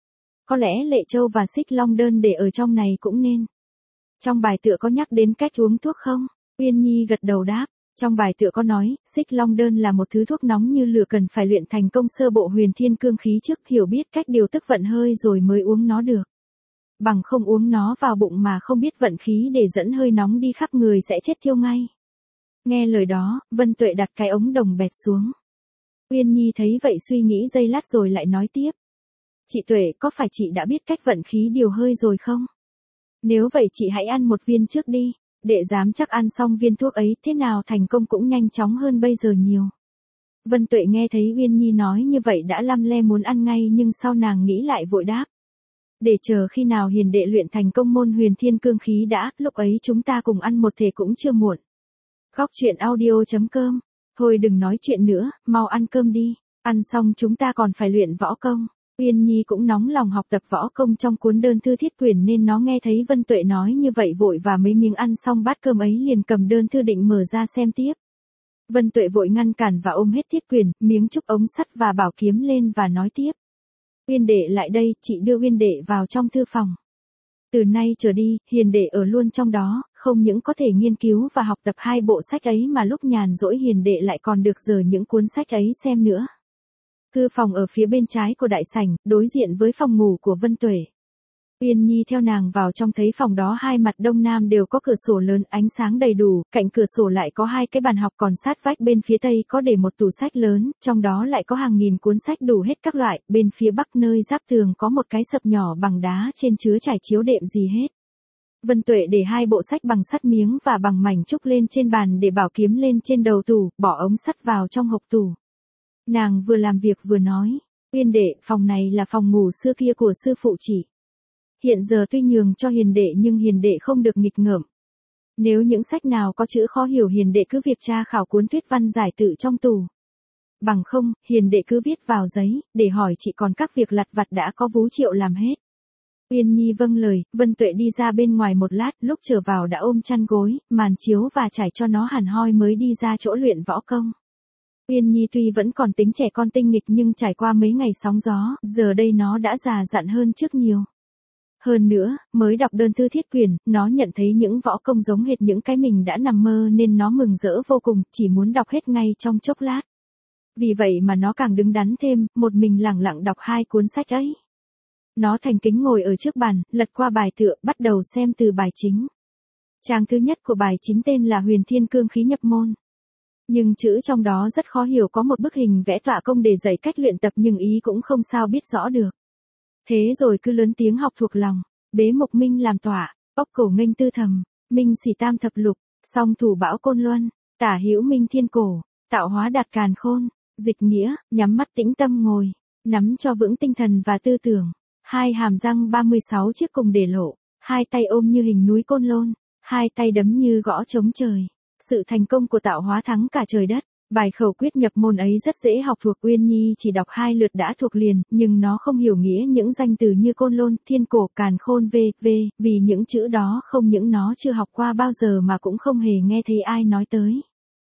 Có lẽ Lệ Châu và Xích Long Đơn để ở trong này cũng nên. Trong bài tựa có nhắc đến cách uống thuốc không? Uyên Nhi gật đầu đáp. Trong bài tựa có nói, Xích Long Đơn là một thứ thuốc nóng như lửa, cần phải luyện thành công sơ bộ huyền thiên cương khí trước, hiểu biết cách điều tức vận hơi rồi mới uống nó được. Bằng không uống nó vào bụng mà không biết vận khí để dẫn hơi nóng đi khắp người sẽ chết thiêu ngay. Nghe lời đó, Vân Tuệ đặt cái ống đồng bẹt xuống. Uyên Nhi thấy vậy suy nghĩ giây lát rồi lại nói tiếp. Chị Tuệ, có phải chị đã biết cách vận khí điều hơi rồi không? Nếu vậy chị hãy ăn một viên trước đi, để dám chắc ăn xong viên thuốc ấy thế nào thành công cũng nhanh chóng hơn bây giờ nhiều. Vân Tuệ nghe thấy Uyên Nhi nói như vậy đã lăm le muốn ăn ngay, nhưng sau nàng nghĩ lại vội đáp. Để chờ khi nào hiền đệ luyện thành công môn huyền thiên cương khí đã, lúc ấy chúng ta cùng ăn một thể cũng chưa muộn. Góc truyện audio.com. Thôi đừng nói chuyện nữa, mau ăn cơm đi, ăn xong chúng ta còn phải luyện võ công. Uyên Nhi cũng nóng lòng học tập võ công trong cuốn đơn thư thiết quyền nên nó nghe thấy Vân Tuệ nói như vậy vội và mấy miếng ăn xong bát cơm ấy liền cầm đơn thư định mở ra xem tiếp. Vân Tuệ vội ngăn cản và ôm hết thiết quyền, miếng trúc ống sắt và bảo kiếm lên và nói tiếp. Uyên đệ lại đây, chị đưa Uyên đệ vào trong thư phòng. Từ nay trở đi, hiền đệ ở luôn trong đó, không những có thể nghiên cứu và học tập hai bộ sách ấy mà lúc nhàn rỗi hiền đệ lại còn được dở những cuốn sách ấy xem nữa. Thư phòng ở phía bên trái của đại sảnh, đối diện với phòng ngủ của Vân Tuệ. Uyên Nhi theo nàng vào trong thấy phòng đó hai mặt đông nam đều có cửa sổ lớn, ánh sáng đầy đủ, cạnh cửa sổ lại có hai cái bàn học, còn sát vách bên phía tây có để một tủ sách lớn, trong đó lại có hàng nghìn cuốn sách đủ hết các loại, bên phía bắc nơi giáp tường có một cái sập nhỏ bằng đá trên chứa trải chiếu đệm gì hết. Vân Tuệ để hai bộ sách bằng sắt miếng và bằng mảnh trúc lên trên bàn để bảo kiếm lên trên đầu tủ, bỏ ống sắt vào trong hộc tủ. Nàng vừa làm việc vừa nói, Uyên đệ, phòng này là phòng ngủ xưa kia của sư phụ chị. Hiện giờ tuy nhường cho hiền đệ nhưng hiền đệ không được nghịch ngợm. Nếu những sách nào có chữ khó hiểu hiền đệ cứ việc tra khảo cuốn thuyết văn giải tự trong tủ. Bằng không, hiền đệ cứ viết vào giấy, để hỏi chị, còn các việc lặt vặt đã có Vú Triệu làm hết. Uyên Nhi vâng lời, Vân Tuệ đi ra bên ngoài một lát, lúc trở vào đã ôm chăn gối, màn chiếu và trải cho nó hẳn hoi mới đi ra chỗ luyện võ công. Uyên Nhi tuy vẫn còn tính trẻ con tinh nghịch nhưng trải qua mấy ngày sóng gió, giờ đây nó đã già dặn hơn trước nhiều. Hơn nữa, mới đọc đơn thư thiết quyền, nó nhận thấy những võ công giống hệt những cái mình đã nằm mơ nên nó mừng rỡ vô cùng, chỉ muốn đọc hết ngay trong chốc lát. Vì vậy mà nó càng đứng đắn thêm, một mình lẳng lặng đọc hai cuốn sách ấy. Nó thành kính ngồi ở trước bàn, lật qua bài tựa, bắt đầu xem từ bài chính. Trang thứ nhất của bài chính tên là Huyền Thiên Cương Khí nhập môn. Nhưng chữ trong đó rất khó hiểu, có một bức hình vẽ tọa công để dạy cách luyện tập nhưng ý cũng không sao biết rõ được. Thế rồi cứ lớn tiếng học thuộc lòng, bế mộc minh làm tọa, ốc cổ nghênh tư thầm, minh xỉ tam thập lục, song thủ bão côn luân, tả hữu minh thiên cổ, tạo hóa đạt càn khôn, dịch nghĩa, nhắm mắt tĩnh tâm ngồi, nắm cho vững tinh thần và tư tưởng, hai hàm răng 36 chiếc cùng để lộ, hai tay ôm như hình núi côn lôn, hai tay đấm như gõ trống trời. Sự thành công của tạo hóa thắng cả trời đất. Bài khẩu quyết nhập môn ấy rất dễ học thuộc, Uyên Nhi chỉ đọc 2 lượt đã thuộc liền, nhưng nó không hiểu nghĩa những danh từ như côn lôn, thiên cổ, càn khôn v.v. vì những chữ đó không những nó chưa học qua bao giờ mà cũng không hề nghe thấy ai nói tới.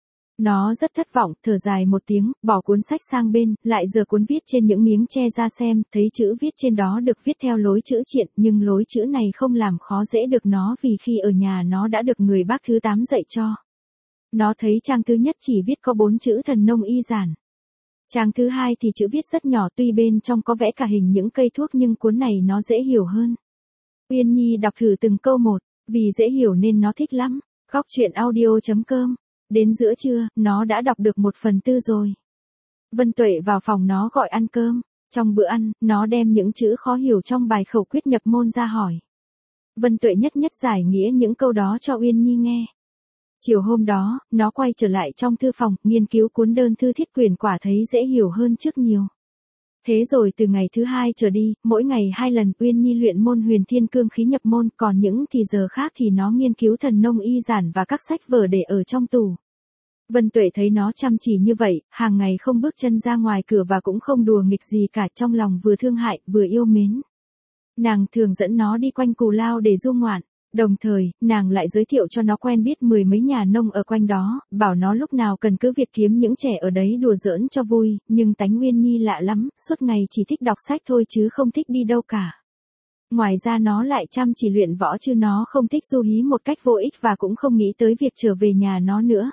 Nó rất thất vọng, thở dài một tiếng, bỏ cuốn sách sang bên, lại giở cuốn viết trên những miếng tre ra xem, thấy chữ viết trên đó được viết theo lối chữ triện, nhưng lối chữ này không làm khó dễ được nó vì khi ở nhà nó đã được người bác thứ 8 dạy cho. Nó thấy trang thứ nhất chỉ viết có 4 chữ thần nông y giản. Trang thứ hai thì chữ viết rất nhỏ, tuy bên trong có vẽ cả hình những cây thuốc nhưng cuốn này nó dễ hiểu hơn. Uyên Nhi đọc thử từng câu một, vì dễ hiểu nên nó thích lắm. Góc truyện audio.com. Đến giữa trưa, nó đã đọc được 1/4 rồi. Vân Tuệ vào phòng nó gọi ăn cơm. Trong bữa ăn, nó đem những chữ khó hiểu trong bài khẩu quyết nhập môn ra hỏi. Vân Tuệ nhất nhất giải nghĩa những câu đó cho Uyên Nhi nghe. Chiều hôm đó, nó quay trở lại trong thư phòng, nghiên cứu cuốn đơn thư thiết quyền, quả thấy dễ hiểu hơn trước nhiều. Thế rồi từ ngày thứ 2 trở đi, mỗi ngày 2 lần Uyên Nhi luyện môn Huyền Thiên Cương Khí nhập môn, còn những thì giờ khác thì nó nghiên cứu thần nông y giản và các sách vở để ở trong tủ. Vân Tuệ thấy nó chăm chỉ như vậy, hàng ngày không bước chân ra ngoài cửa và cũng không đùa nghịch gì cả, trong lòng vừa thương hại vừa yêu mến. Nàng thường dẫn nó đi quanh Cù Lao để du ngoạn. Đồng thời, nàng lại giới thiệu cho nó quen biết mười mấy nhà nông ở quanh đó, bảo nó lúc nào cần cứ việc kiếm những trẻ ở đấy đùa giỡn cho vui, nhưng tánh Uyên Nhi lạ lắm, suốt ngày chỉ thích đọc sách thôi chứ không thích đi đâu cả. Ngoài ra nó lại chăm chỉ luyện võ chứ nó không thích du hí một cách vô ích và cũng không nghĩ tới việc trở về nhà nó nữa.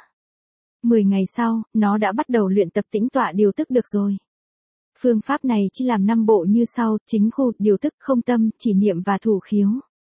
10 ngày sau, nó đã bắt đầu luyện tập tĩnh tọa điều tức được rồi. Phương pháp này chia làm 5 bộ như sau: chính khu, điều tức, không tâm, chỉ niệm và thủ khiếu.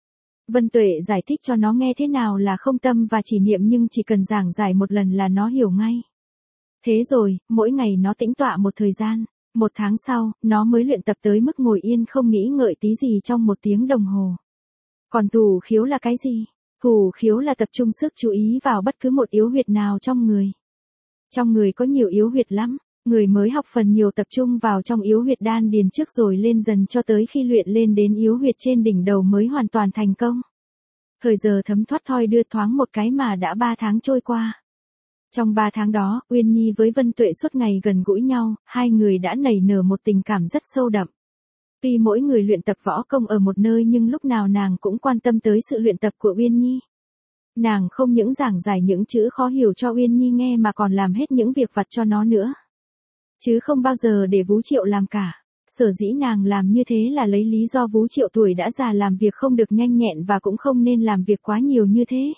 Vân Tuệ giải thích cho nó nghe thế nào là không tâm và chỉ niệm, nhưng chỉ cần giảng giải một lần là nó hiểu ngay. Thế rồi, mỗi ngày nó tĩnh tọa một thời gian. 1 tháng sau, nó mới luyện tập tới mức ngồi yên không nghĩ ngợi tí gì trong 1 tiếng đồng hồ. Còn thủ khiếu là cái gì? Thủ khiếu là tập trung sức chú ý vào bất cứ một yếu huyệt nào trong người. Trong người có nhiều yếu huyệt lắm. Người mới học phần nhiều tập trung vào trong yếu huyệt đan điền trước rồi lên dần cho tới khi luyện lên đến yếu huyệt trên đỉnh đầu mới hoàn toàn thành công. Thời giờ thấm thoát thoi đưa thoáng một cái mà đã 3 tháng trôi qua. Trong 3 tháng đó, Uyên Nhi với Vân Tuệ suốt ngày gần gũi nhau, hai người đã nảy nở một tình cảm rất sâu đậm. Tuy mỗi người luyện tập võ công ở một nơi nhưng lúc nào nàng cũng quan tâm tới sự luyện tập của Uyên Nhi. Nàng không những giảng giải những chữ khó hiểu cho Uyên Nhi nghe mà còn làm hết những việc vặt cho nó nữa. Chứ không bao giờ để Vú Triệu làm cả. Sở dĩ nàng làm như thế là lấy lý do Vú Triệu tuổi đã già làm việc không được nhanh nhẹn và cũng không nên làm việc quá nhiều như thế.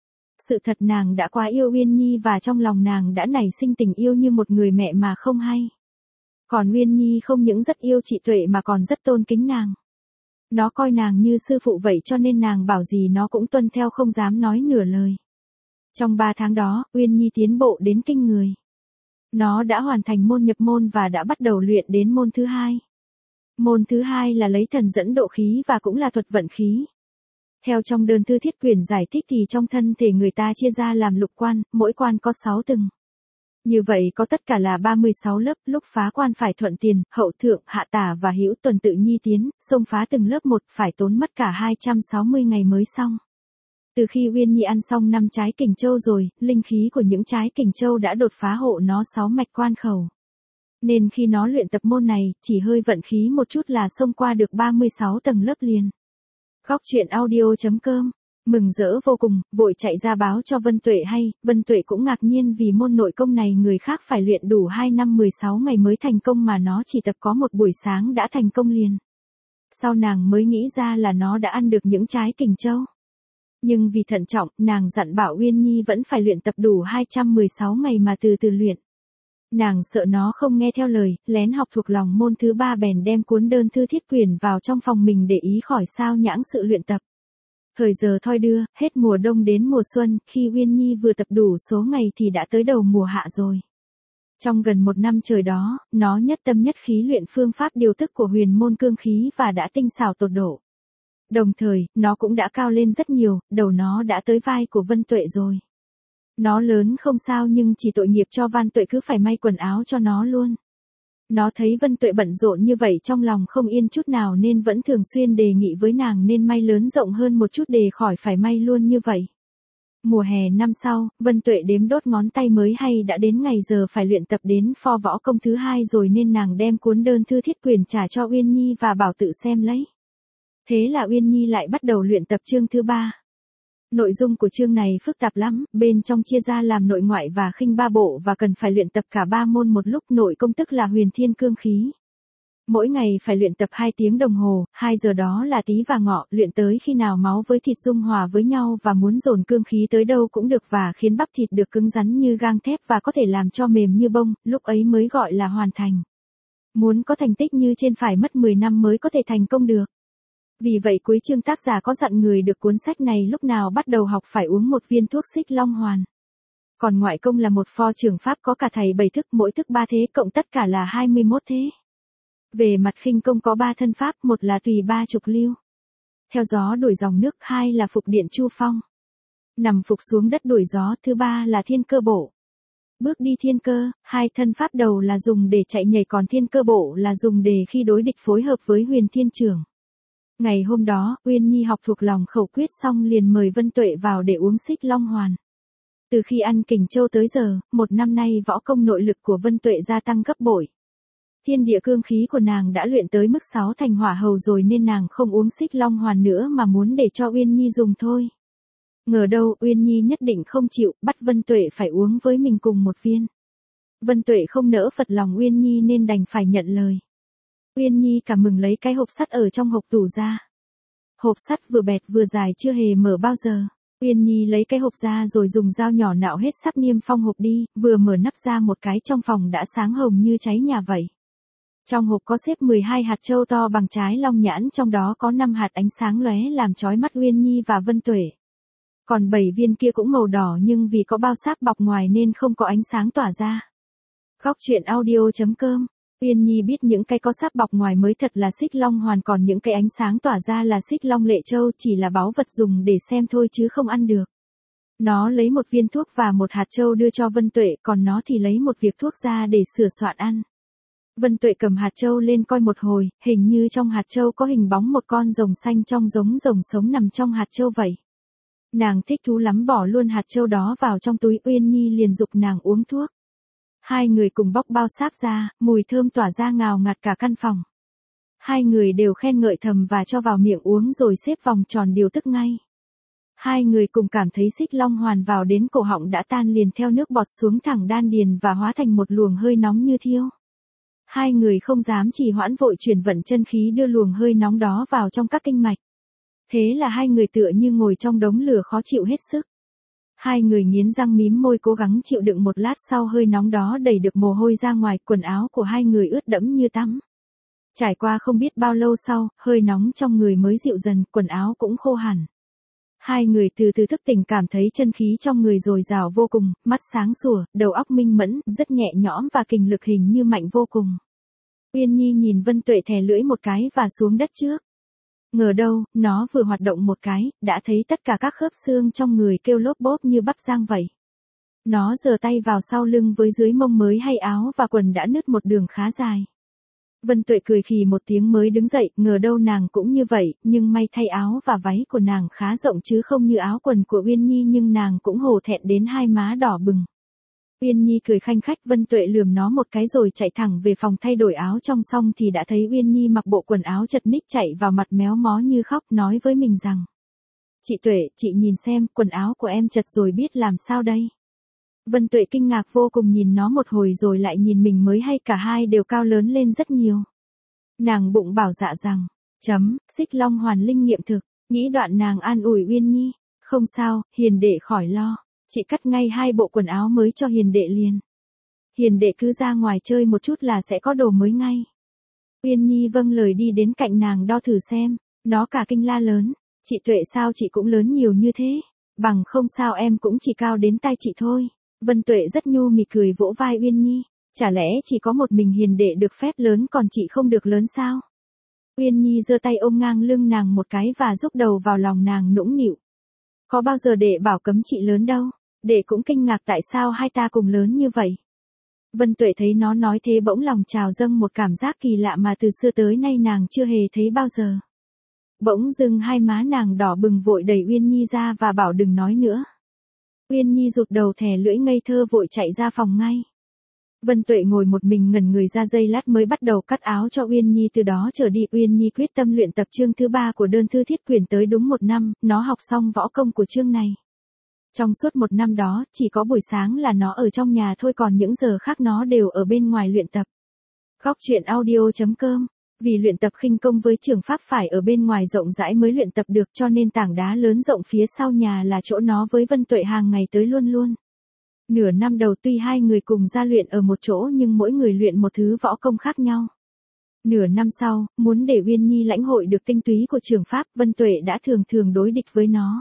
Sự thật nàng đã quá yêu Uyên Nhi và trong lòng nàng đã nảy sinh tình yêu như một người mẹ mà không hay. Còn Uyên Nhi không những rất yêu chị Tuệ mà còn rất tôn kính nàng. Nó coi nàng như sư phụ vậy cho nên nàng bảo gì nó cũng tuân theo, không dám nói nửa lời. Trong 3 tháng đó, Uyên Nhi tiến bộ đến kinh người. Nó đã hoàn thành môn nhập môn và đã bắt đầu luyện đến môn thứ 2. Môn thứ 2 là lấy thần dẫn độ khí và cũng là thuật vận khí. Theo trong đơn thư thiết quyển giải thích thì trong thân thể người ta chia ra làm lục quan, mỗi quan có 6 tầng. Như vậy có tất cả là 36 lớp, lúc phá quan phải thuận tiền, hậu thượng, hạ tả và hữu tuần tự nhi tiến, xông phá từng lớp một phải tốn mất cả 260 ngày mới xong. Từ khi Uyên Nhi ăn xong 5 trái kình châu rồi, linh khí của những trái kình châu đã đột phá hộ nó 6 mạch quan khẩu. Nên khi nó luyện tập môn này, chỉ hơi vận khí một chút là xông qua được 36 tầng lớp liền. Góc truyện audio.com mừng rỡ vô cùng, vội chạy ra báo cho Vân Tuệ hay. Vân Tuệ cũng ngạc nhiên vì môn nội công này người khác phải luyện đủ 2 năm 16 ngày mới thành công mà nó chỉ tập có một buổi sáng đã thành công liền. Sau nàng mới nghĩ ra là nó đã ăn được những trái kình châu. Nhưng vì thận trọng, nàng dặn bảo Uyên Nhi vẫn phải luyện tập đủ 216 ngày mà từ từ luyện. Nàng sợ nó không nghe theo lời, lén học thuộc lòng môn thứ 3 bèn đem cuốn đơn thư thiết quyển vào trong phòng mình để ý khỏi sao nhãng sự luyện tập. Thời giờ thoi đưa, hết mùa đông đến mùa xuân, khi Uyên Nhi vừa tập đủ số ngày thì đã tới đầu mùa hạ rồi. Trong gần 1 năm trời đó, nó nhất tâm nhất khí luyện phương pháp điều tức của huyền môn cương khí và đã tinh xảo tột độ. Đồng thời, nó cũng đã cao lên rất nhiều, đầu nó đã tới vai của Vân Tuệ rồi. Nó lớn không sao nhưng chỉ tội nghiệp cho Vân Tuệ cứ phải may quần áo cho nó luôn. Nó thấy Vân Tuệ bận rộn như vậy trong lòng không yên chút nào nên vẫn thường xuyên đề nghị với nàng nên may lớn rộng hơn một chút để khỏi phải may luôn như vậy. Mùa hè năm sau, Vân Tuệ đếm đốt ngón tay mới hay đã đến ngày giờ phải luyện tập đến pho võ công thứ 2 rồi nên nàng đem cuốn đơn thư thiết quyển trả cho Uyên Nhi và bảo tự xem lấy. Thế là Uyên Nhi lại bắt đầu luyện tập chương thứ 3. Nội dung của chương này phức tạp lắm, bên trong chia ra làm nội ngoại và khinh 3 bộ và cần phải luyện tập cả 3 môn một lúc. Nội công tức là huyền thiên cương khí. Mỗi ngày phải luyện tập 2 tiếng đồng hồ, 2 giờ đó là tí và ngọ, luyện tới khi nào máu với thịt dung hòa với nhau và muốn dồn cương khí tới đâu cũng được và khiến bắp thịt được cứng rắn như gang thép và có thể làm cho mềm như bông, lúc ấy mới gọi là hoàn thành. Muốn có thành tích như trên phải mất 10 năm mới có thể thành công được. Vì vậy cuối chương tác giả có dặn người được cuốn sách này lúc nào bắt đầu học phải uống 1 viên thuốc xích long hoàn. Còn ngoại công là một pho trường pháp có cả thầy 7 thức, mỗi thức 3 thế cộng tất cả là 21 thế. Về mặt khinh công có 3 thân pháp, 1 là tùy 30 lưu. Theo gió đuổi dòng nước, 2 là phục điện chu phong. Nằm phục xuống đất đuổi gió, thứ 3 là thiên cơ bộ. Bước đi thiên cơ, 2 thân pháp đầu là dùng để chạy nhảy còn thiên cơ bộ là dùng để khi đối địch phối hợp với huyền thiên trưởng. Ngày hôm đó, Uyên Nhi học thuộc lòng khẩu quyết xong liền mời Vân Tuệ vào để uống xích long hoàn. Từ khi ăn kình châu tới giờ, 1 năm nay võ công nội lực của Vân Tuệ gia tăng gấp bội. Thiên địa cương khí của nàng đã luyện tới mức 6 thành hỏa hầu rồi nên nàng không uống xích long hoàn nữa mà muốn để cho Uyên Nhi dùng thôi. Ngờ đâu Uyên Nhi nhất định không chịu, bắt Vân Tuệ phải uống với mình cùng một viên. Vân Tuệ không nỡ phật lòng Uyên Nhi nên đành phải nhận lời. Uyên Nhi cảm mừng lấy cái hộp sắt ở trong hộp tủ ra. Hộp sắt vừa bẹt vừa dài chưa hề mở bao giờ. Uyên Nhi lấy cái hộp ra rồi dùng dao nhỏ nạo hết sáp niêm phong hộp đi, vừa mở nắp ra một cái trong phòng đã sáng hồng như cháy nhà vậy. Trong hộp có xếp 12 hạt châu to bằng trái long nhãn, trong đó có 5 hạt ánh sáng lóe làm chói mắt Uyên Nhi và Vân Tuệ. Còn 7 viên kia cũng màu đỏ nhưng vì có bao sáp bọc ngoài nên không có ánh sáng tỏa ra. Góc truyện audio.com. Uyên Nhi biết những cái có sáp bọc ngoài mới thật là xích long hoàn, còn những cái ánh sáng tỏa ra là xích long lệ châu, chỉ là báu vật dùng để xem thôi chứ không ăn được. Nó lấy một viên thuốc và một hạt châu đưa cho Vân Tuệ, còn nó thì lấy một việc thuốc ra để sửa soạn ăn. Vân Tuệ cầm hạt châu lên coi một hồi, hình như trong hạt châu có hình bóng một con rồng xanh trông giống rồng sống nằm trong hạt châu vậy. Nàng thích thú lắm, bỏ luôn hạt châu đó vào trong túi. Uyên Nhi liền giục nàng uống thuốc. Hai người cùng bóc bao sáp ra, mùi thơm tỏa ra ngào ngạt cả căn phòng. Hai người đều khen ngợi thầm và cho vào miệng uống rồi xếp vòng tròn điều tức ngay. Hai người cùng cảm thấy xích long hoàn vào đến cổ họng đã tan liền theo nước bọt xuống thẳng đan điền và hóa thành một luồng hơi nóng như thiêu. Hai người không dám trì hoãn, vội chuyển vận chân khí đưa luồng hơi nóng đó vào trong các kinh mạch. Thế là hai người tựa như ngồi trong đống lửa khó chịu hết sức. Hai người nghiến răng mím môi cố gắng chịu đựng, một lát sau hơi nóng đó đẩy được mồ hôi ra ngoài, quần áo của hai người ướt đẫm như tắm. Trải qua không biết bao lâu sau, hơi nóng trong người mới dịu dần, quần áo cũng khô hẳn. Hai người từ từ thức tỉnh, cảm thấy chân khí trong người dồi dào vô cùng, mắt sáng sủa, đầu óc minh mẫn, rất nhẹ nhõm và kình lực hình như mạnh vô cùng. Uyên Nhi nhìn Vân Tuệ thè lưỡi một cái và xuống đất trước. Ngờ đâu, nó vừa hoạt động một cái, đã thấy tất cả các khớp xương trong người kêu lốp bốp như bắp rang vậy. Nó giơ tay vào sau lưng với dưới mông mới hay áo và quần đã nứt một đường khá dài. Vân Tuệ cười khì một tiếng mới đứng dậy, ngờ đâu nàng cũng như vậy, nhưng may thay áo và váy của nàng khá rộng chứ không như áo quần của Uyên Nhi, nhưng nàng cũng hổ thẹn đến hai má đỏ bừng. Uyên Nhi cười khanh khách, Vân Tuệ lườm nó một cái rồi chạy thẳng về phòng thay đổi áo trong, xong thì đã thấy Uyên Nhi mặc bộ quần áo chật ních chạy vào, mặt méo mó như khóc, nói với mình rằng: "Chị Tuệ, chị nhìn xem, quần áo của em chật rồi biết làm sao đây?" Vân Tuệ kinh ngạc vô cùng, nhìn nó một hồi rồi lại nhìn mình mới hay cả hai đều cao lớn lên rất nhiều. Nàng bụng bảo dạ rằng: "Xích long hoàn linh nghiệm thực." Nghĩ đoạn nàng an ủi Uyên Nhi: "Không sao, hiền đệ khỏi lo. Chị cắt ngay 2 bộ quần áo mới cho hiền đệ liền. Hiền đệ cứ ra ngoài chơi một chút là sẽ có đồ mới ngay." Uyên Nhi vâng lời đi đến cạnh nàng đo thử xem. Nó cả kinh la lớn: "Chị Tuệ, sao chị cũng lớn nhiều như thế? Bằng không sao em cũng chỉ cao đến tai chị thôi." Vân Tuệ rất nhu mì cười vỗ vai Uyên Nhi: "Chả lẽ chỉ có một mình hiền đệ được phép lớn còn chị không được lớn sao?" Uyên Nhi giơ tay ôm ngang lưng nàng một cái và rúc đầu vào lòng nàng nũng nịu: "Có bao giờ đệ bảo cấm chị lớn đâu. Đệ cũng kinh ngạc tại sao hai ta cùng lớn như vậy." Vân Tuệ thấy nó nói thế bỗng lòng trào dâng một cảm giác kỳ lạ mà từ xưa tới nay nàng chưa hề thấy bao giờ. Bỗng dưng hai má nàng đỏ bừng, vội đẩy Uyên Nhi ra và bảo đừng nói nữa. Uyên Nhi rụt đầu thè lưỡi ngây thơ vội chạy ra phòng ngay. Vân Tuệ ngồi một mình ngẩn người ra giây lát mới bắt đầu cắt áo cho Uyên Nhi. Từ đó trở đi Uyên Nhi quyết tâm luyện tập chương thứ 3 của đơn thư thiết quyển tới đúng 1 năm, nó học xong võ công của chương này. Trong suốt 1 năm đó, chỉ có buổi sáng là nó ở trong nhà thôi, còn những giờ khác nó đều ở bên ngoài luyện tập. Góc truyện audio.com. Vì luyện tập khinh công với trường pháp phải ở bên ngoài rộng rãi mới luyện tập được, cho nên tảng đá lớn rộng phía sau nhà là chỗ nó với Vân Tuệ hàng ngày tới luôn luôn. Nửa năm đầu tuy hai người cùng ra luyện ở một chỗ nhưng mỗi người luyện một thứ võ công khác nhau. Nửa năm sau, muốn để Uyên Nhi lãnh hội được tinh túy của trường pháp, Vân Tuệ đã thường thường đối địch với nó.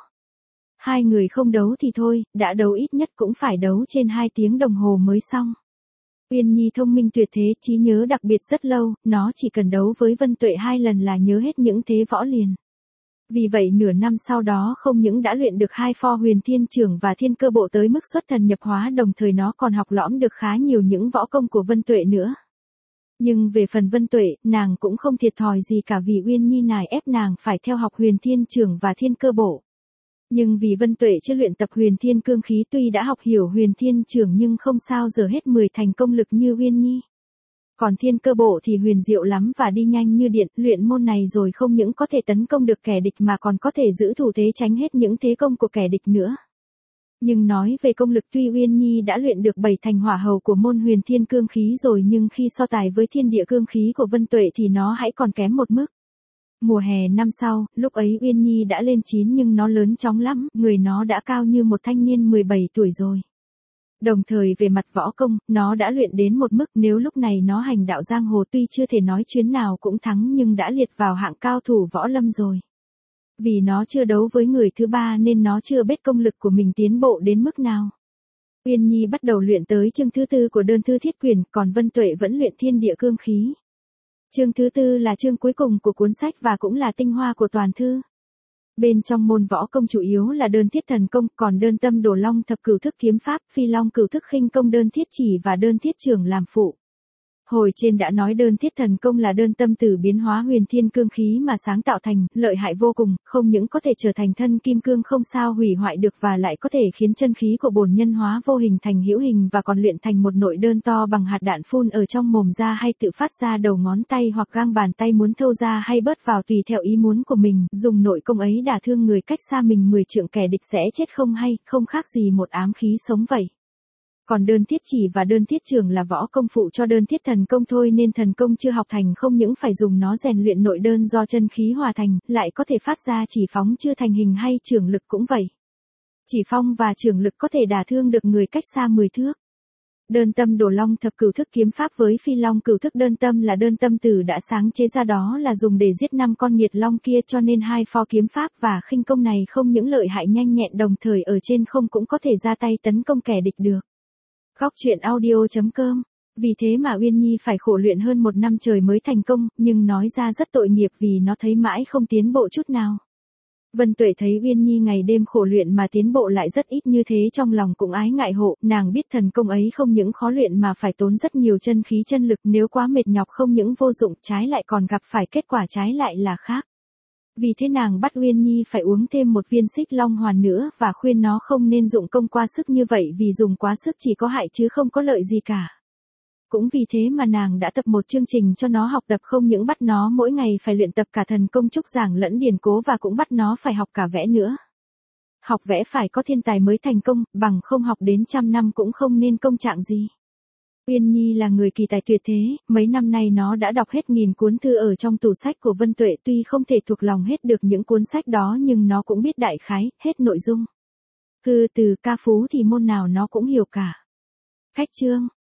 Hai người không đấu thì thôi, đã đấu ít nhất cũng phải đấu trên 2 tiếng đồng hồ mới xong. Uyên Nhi thông minh tuyệt thế, trí nhớ đặc biệt rất lâu, nó chỉ cần đấu với Vân Tuệ 2 lần là nhớ hết những thế võ liền. Vì vậy nửa năm sau đó không những đã luyện được 2 pho Huyền Thiên Chưởng và Thiên Cơ Bộ tới mức xuất thần nhập hóa, đồng thời nó còn học lõm được khá nhiều những võ công của Vân Tuệ nữa. Nhưng về phần Vân Tuệ, nàng cũng không thiệt thòi gì cả, vì Uyên Nhi nài ép nàng phải theo học Huyền Thiên Chưởng và Thiên Cơ Bộ. Nhưng vì Vân Tuệ chưa luyện tập Huyền Thiên Cương Khí, tuy đã học hiểu Huyền Thiên Chưởng nhưng không sao giờ hết 10 thành công lực như Uyên Nhi. Còn thiên cơ bộ thì huyền diệu lắm và đi nhanh như điện, luyện môn này rồi không những có thể tấn công được kẻ địch mà còn có thể giữ thủ thế tránh hết những thế công của kẻ địch nữa. Nhưng nói về công lực tuy Uyên Nhi đã luyện được 7 thành hỏa hầu của môn huyền thiên cương khí rồi nhưng khi so tài với thiên địa cương khí của Vân Tuệ thì nó hãy còn kém một mức. Mùa hè năm sau, lúc ấy Uyên Nhi đã lên 9 nhưng nó lớn chóng lắm, người nó đã cao như một thanh niên 17 tuổi rồi. Đồng thời về mặt võ công, nó đã luyện đến một mức nếu lúc này nó hành đạo giang hồ tuy chưa thể nói chuyến nào cũng thắng nhưng đã liệt vào hạng cao thủ võ lâm rồi. Vì nó chưa đấu với người thứ ba nên nó chưa biết công lực của mình tiến bộ đến mức nào. Uyên Nhi bắt đầu luyện tới chương thứ 4 của đơn thư thiết quyền, còn Vân Tuệ vẫn luyện thiên địa cương khí. Chương thứ 4 là chương cuối cùng của cuốn sách và cũng là tinh hoa của toàn thư. Bên trong môn võ công chủ yếu là đơn thiết thần công, còn đơn tâm đổ long thập cửu thức kiếm pháp, phi long cửu thức khinh công đơn thiết chỉ và đơn thiết trưởng làm phụ. Hồi trên đã nói đơn thiết thần công là đơn tâm từ biến hóa huyền thiên cương khí mà sáng tạo thành, lợi hại vô cùng, không những có thể trở thành thân kim cương không sao hủy hoại được và lại có thể khiến chân khí của bổn nhân hóa vô hình thành hữu hình và còn luyện thành một nội đơn to bằng hạt đạn phun ở trong mồm ra hay tự phát ra đầu ngón tay hoặc gang bàn tay muốn thâu ra hay bớt vào tùy theo ý muốn của mình, dùng nội công ấy đả thương người cách xa mình 10 trượng kẻ địch sẽ chết không hay, không khác gì một ám khí sống vậy. Còn đơn thiết chỉ và đơn thiết trường là võ công phụ cho đơn thiết thần công thôi nên thần công chưa học thành không những phải dùng nó rèn luyện nội đơn do chân khí hòa thành, lại có thể phát ra chỉ phóng chưa thành hình hay trường lực cũng vậy. Chỉ phong và trường lực có thể đả thương được người cách xa 10 thước. Đơn tâm đổ long thập cửu thức kiếm pháp với phi long cửu thức đơn tâm là đơn tâm tử đã sáng chế ra đó là dùng để giết 5 con nghiệt long kia cho nên hai pho kiếm pháp và khinh công này không những lợi hại nhanh nhẹn đồng thời ở trên không cũng có thể ra tay tấn công kẻ địch được. Góc truyện audio.com. Vì thế mà Uyên Nhi phải khổ luyện hơn 1 năm trời mới thành công, nhưng nói ra rất tội nghiệp vì nó thấy mãi không tiến bộ chút nào. Vân Tuệ thấy Uyên Nhi ngày đêm khổ luyện mà tiến bộ lại rất ít như thế trong lòng cũng ái ngại hộ, nàng biết thần công ấy không những khó luyện mà phải tốn rất nhiều chân khí chân lực nếu quá mệt nhọc không những vô dụng trái lại còn gặp phải kết quả trái lại là khác. Vì thế nàng bắt Uyên Nhi phải uống thêm một viên xích long hoàn nữa và khuyên nó không nên dụng công quá sức như vậy vì dùng quá sức chỉ có hại chứ không có lợi gì cả. Cũng vì thế mà nàng đã tập một chương trình cho nó học tập không những bắt nó mỗi ngày phải luyện tập cả thần công trúc giảng lẫn điển cố và cũng bắt nó phải học cả vẽ nữa. Học vẽ phải có thiên tài mới thành công, bằng không học đến 100 năm cũng không nên công trạng gì. Uyên Nhi là người kỳ tài tuyệt thế, mấy năm nay nó đã đọc hết 1000 cuốn thư ở trong tủ sách của Vân Tuệ tuy không thể thuộc lòng hết được những cuốn sách đó nhưng nó cũng biết đại khái, hết nội dung. Từ ca phú thì môn nào nó cũng hiểu cả. Khách chương.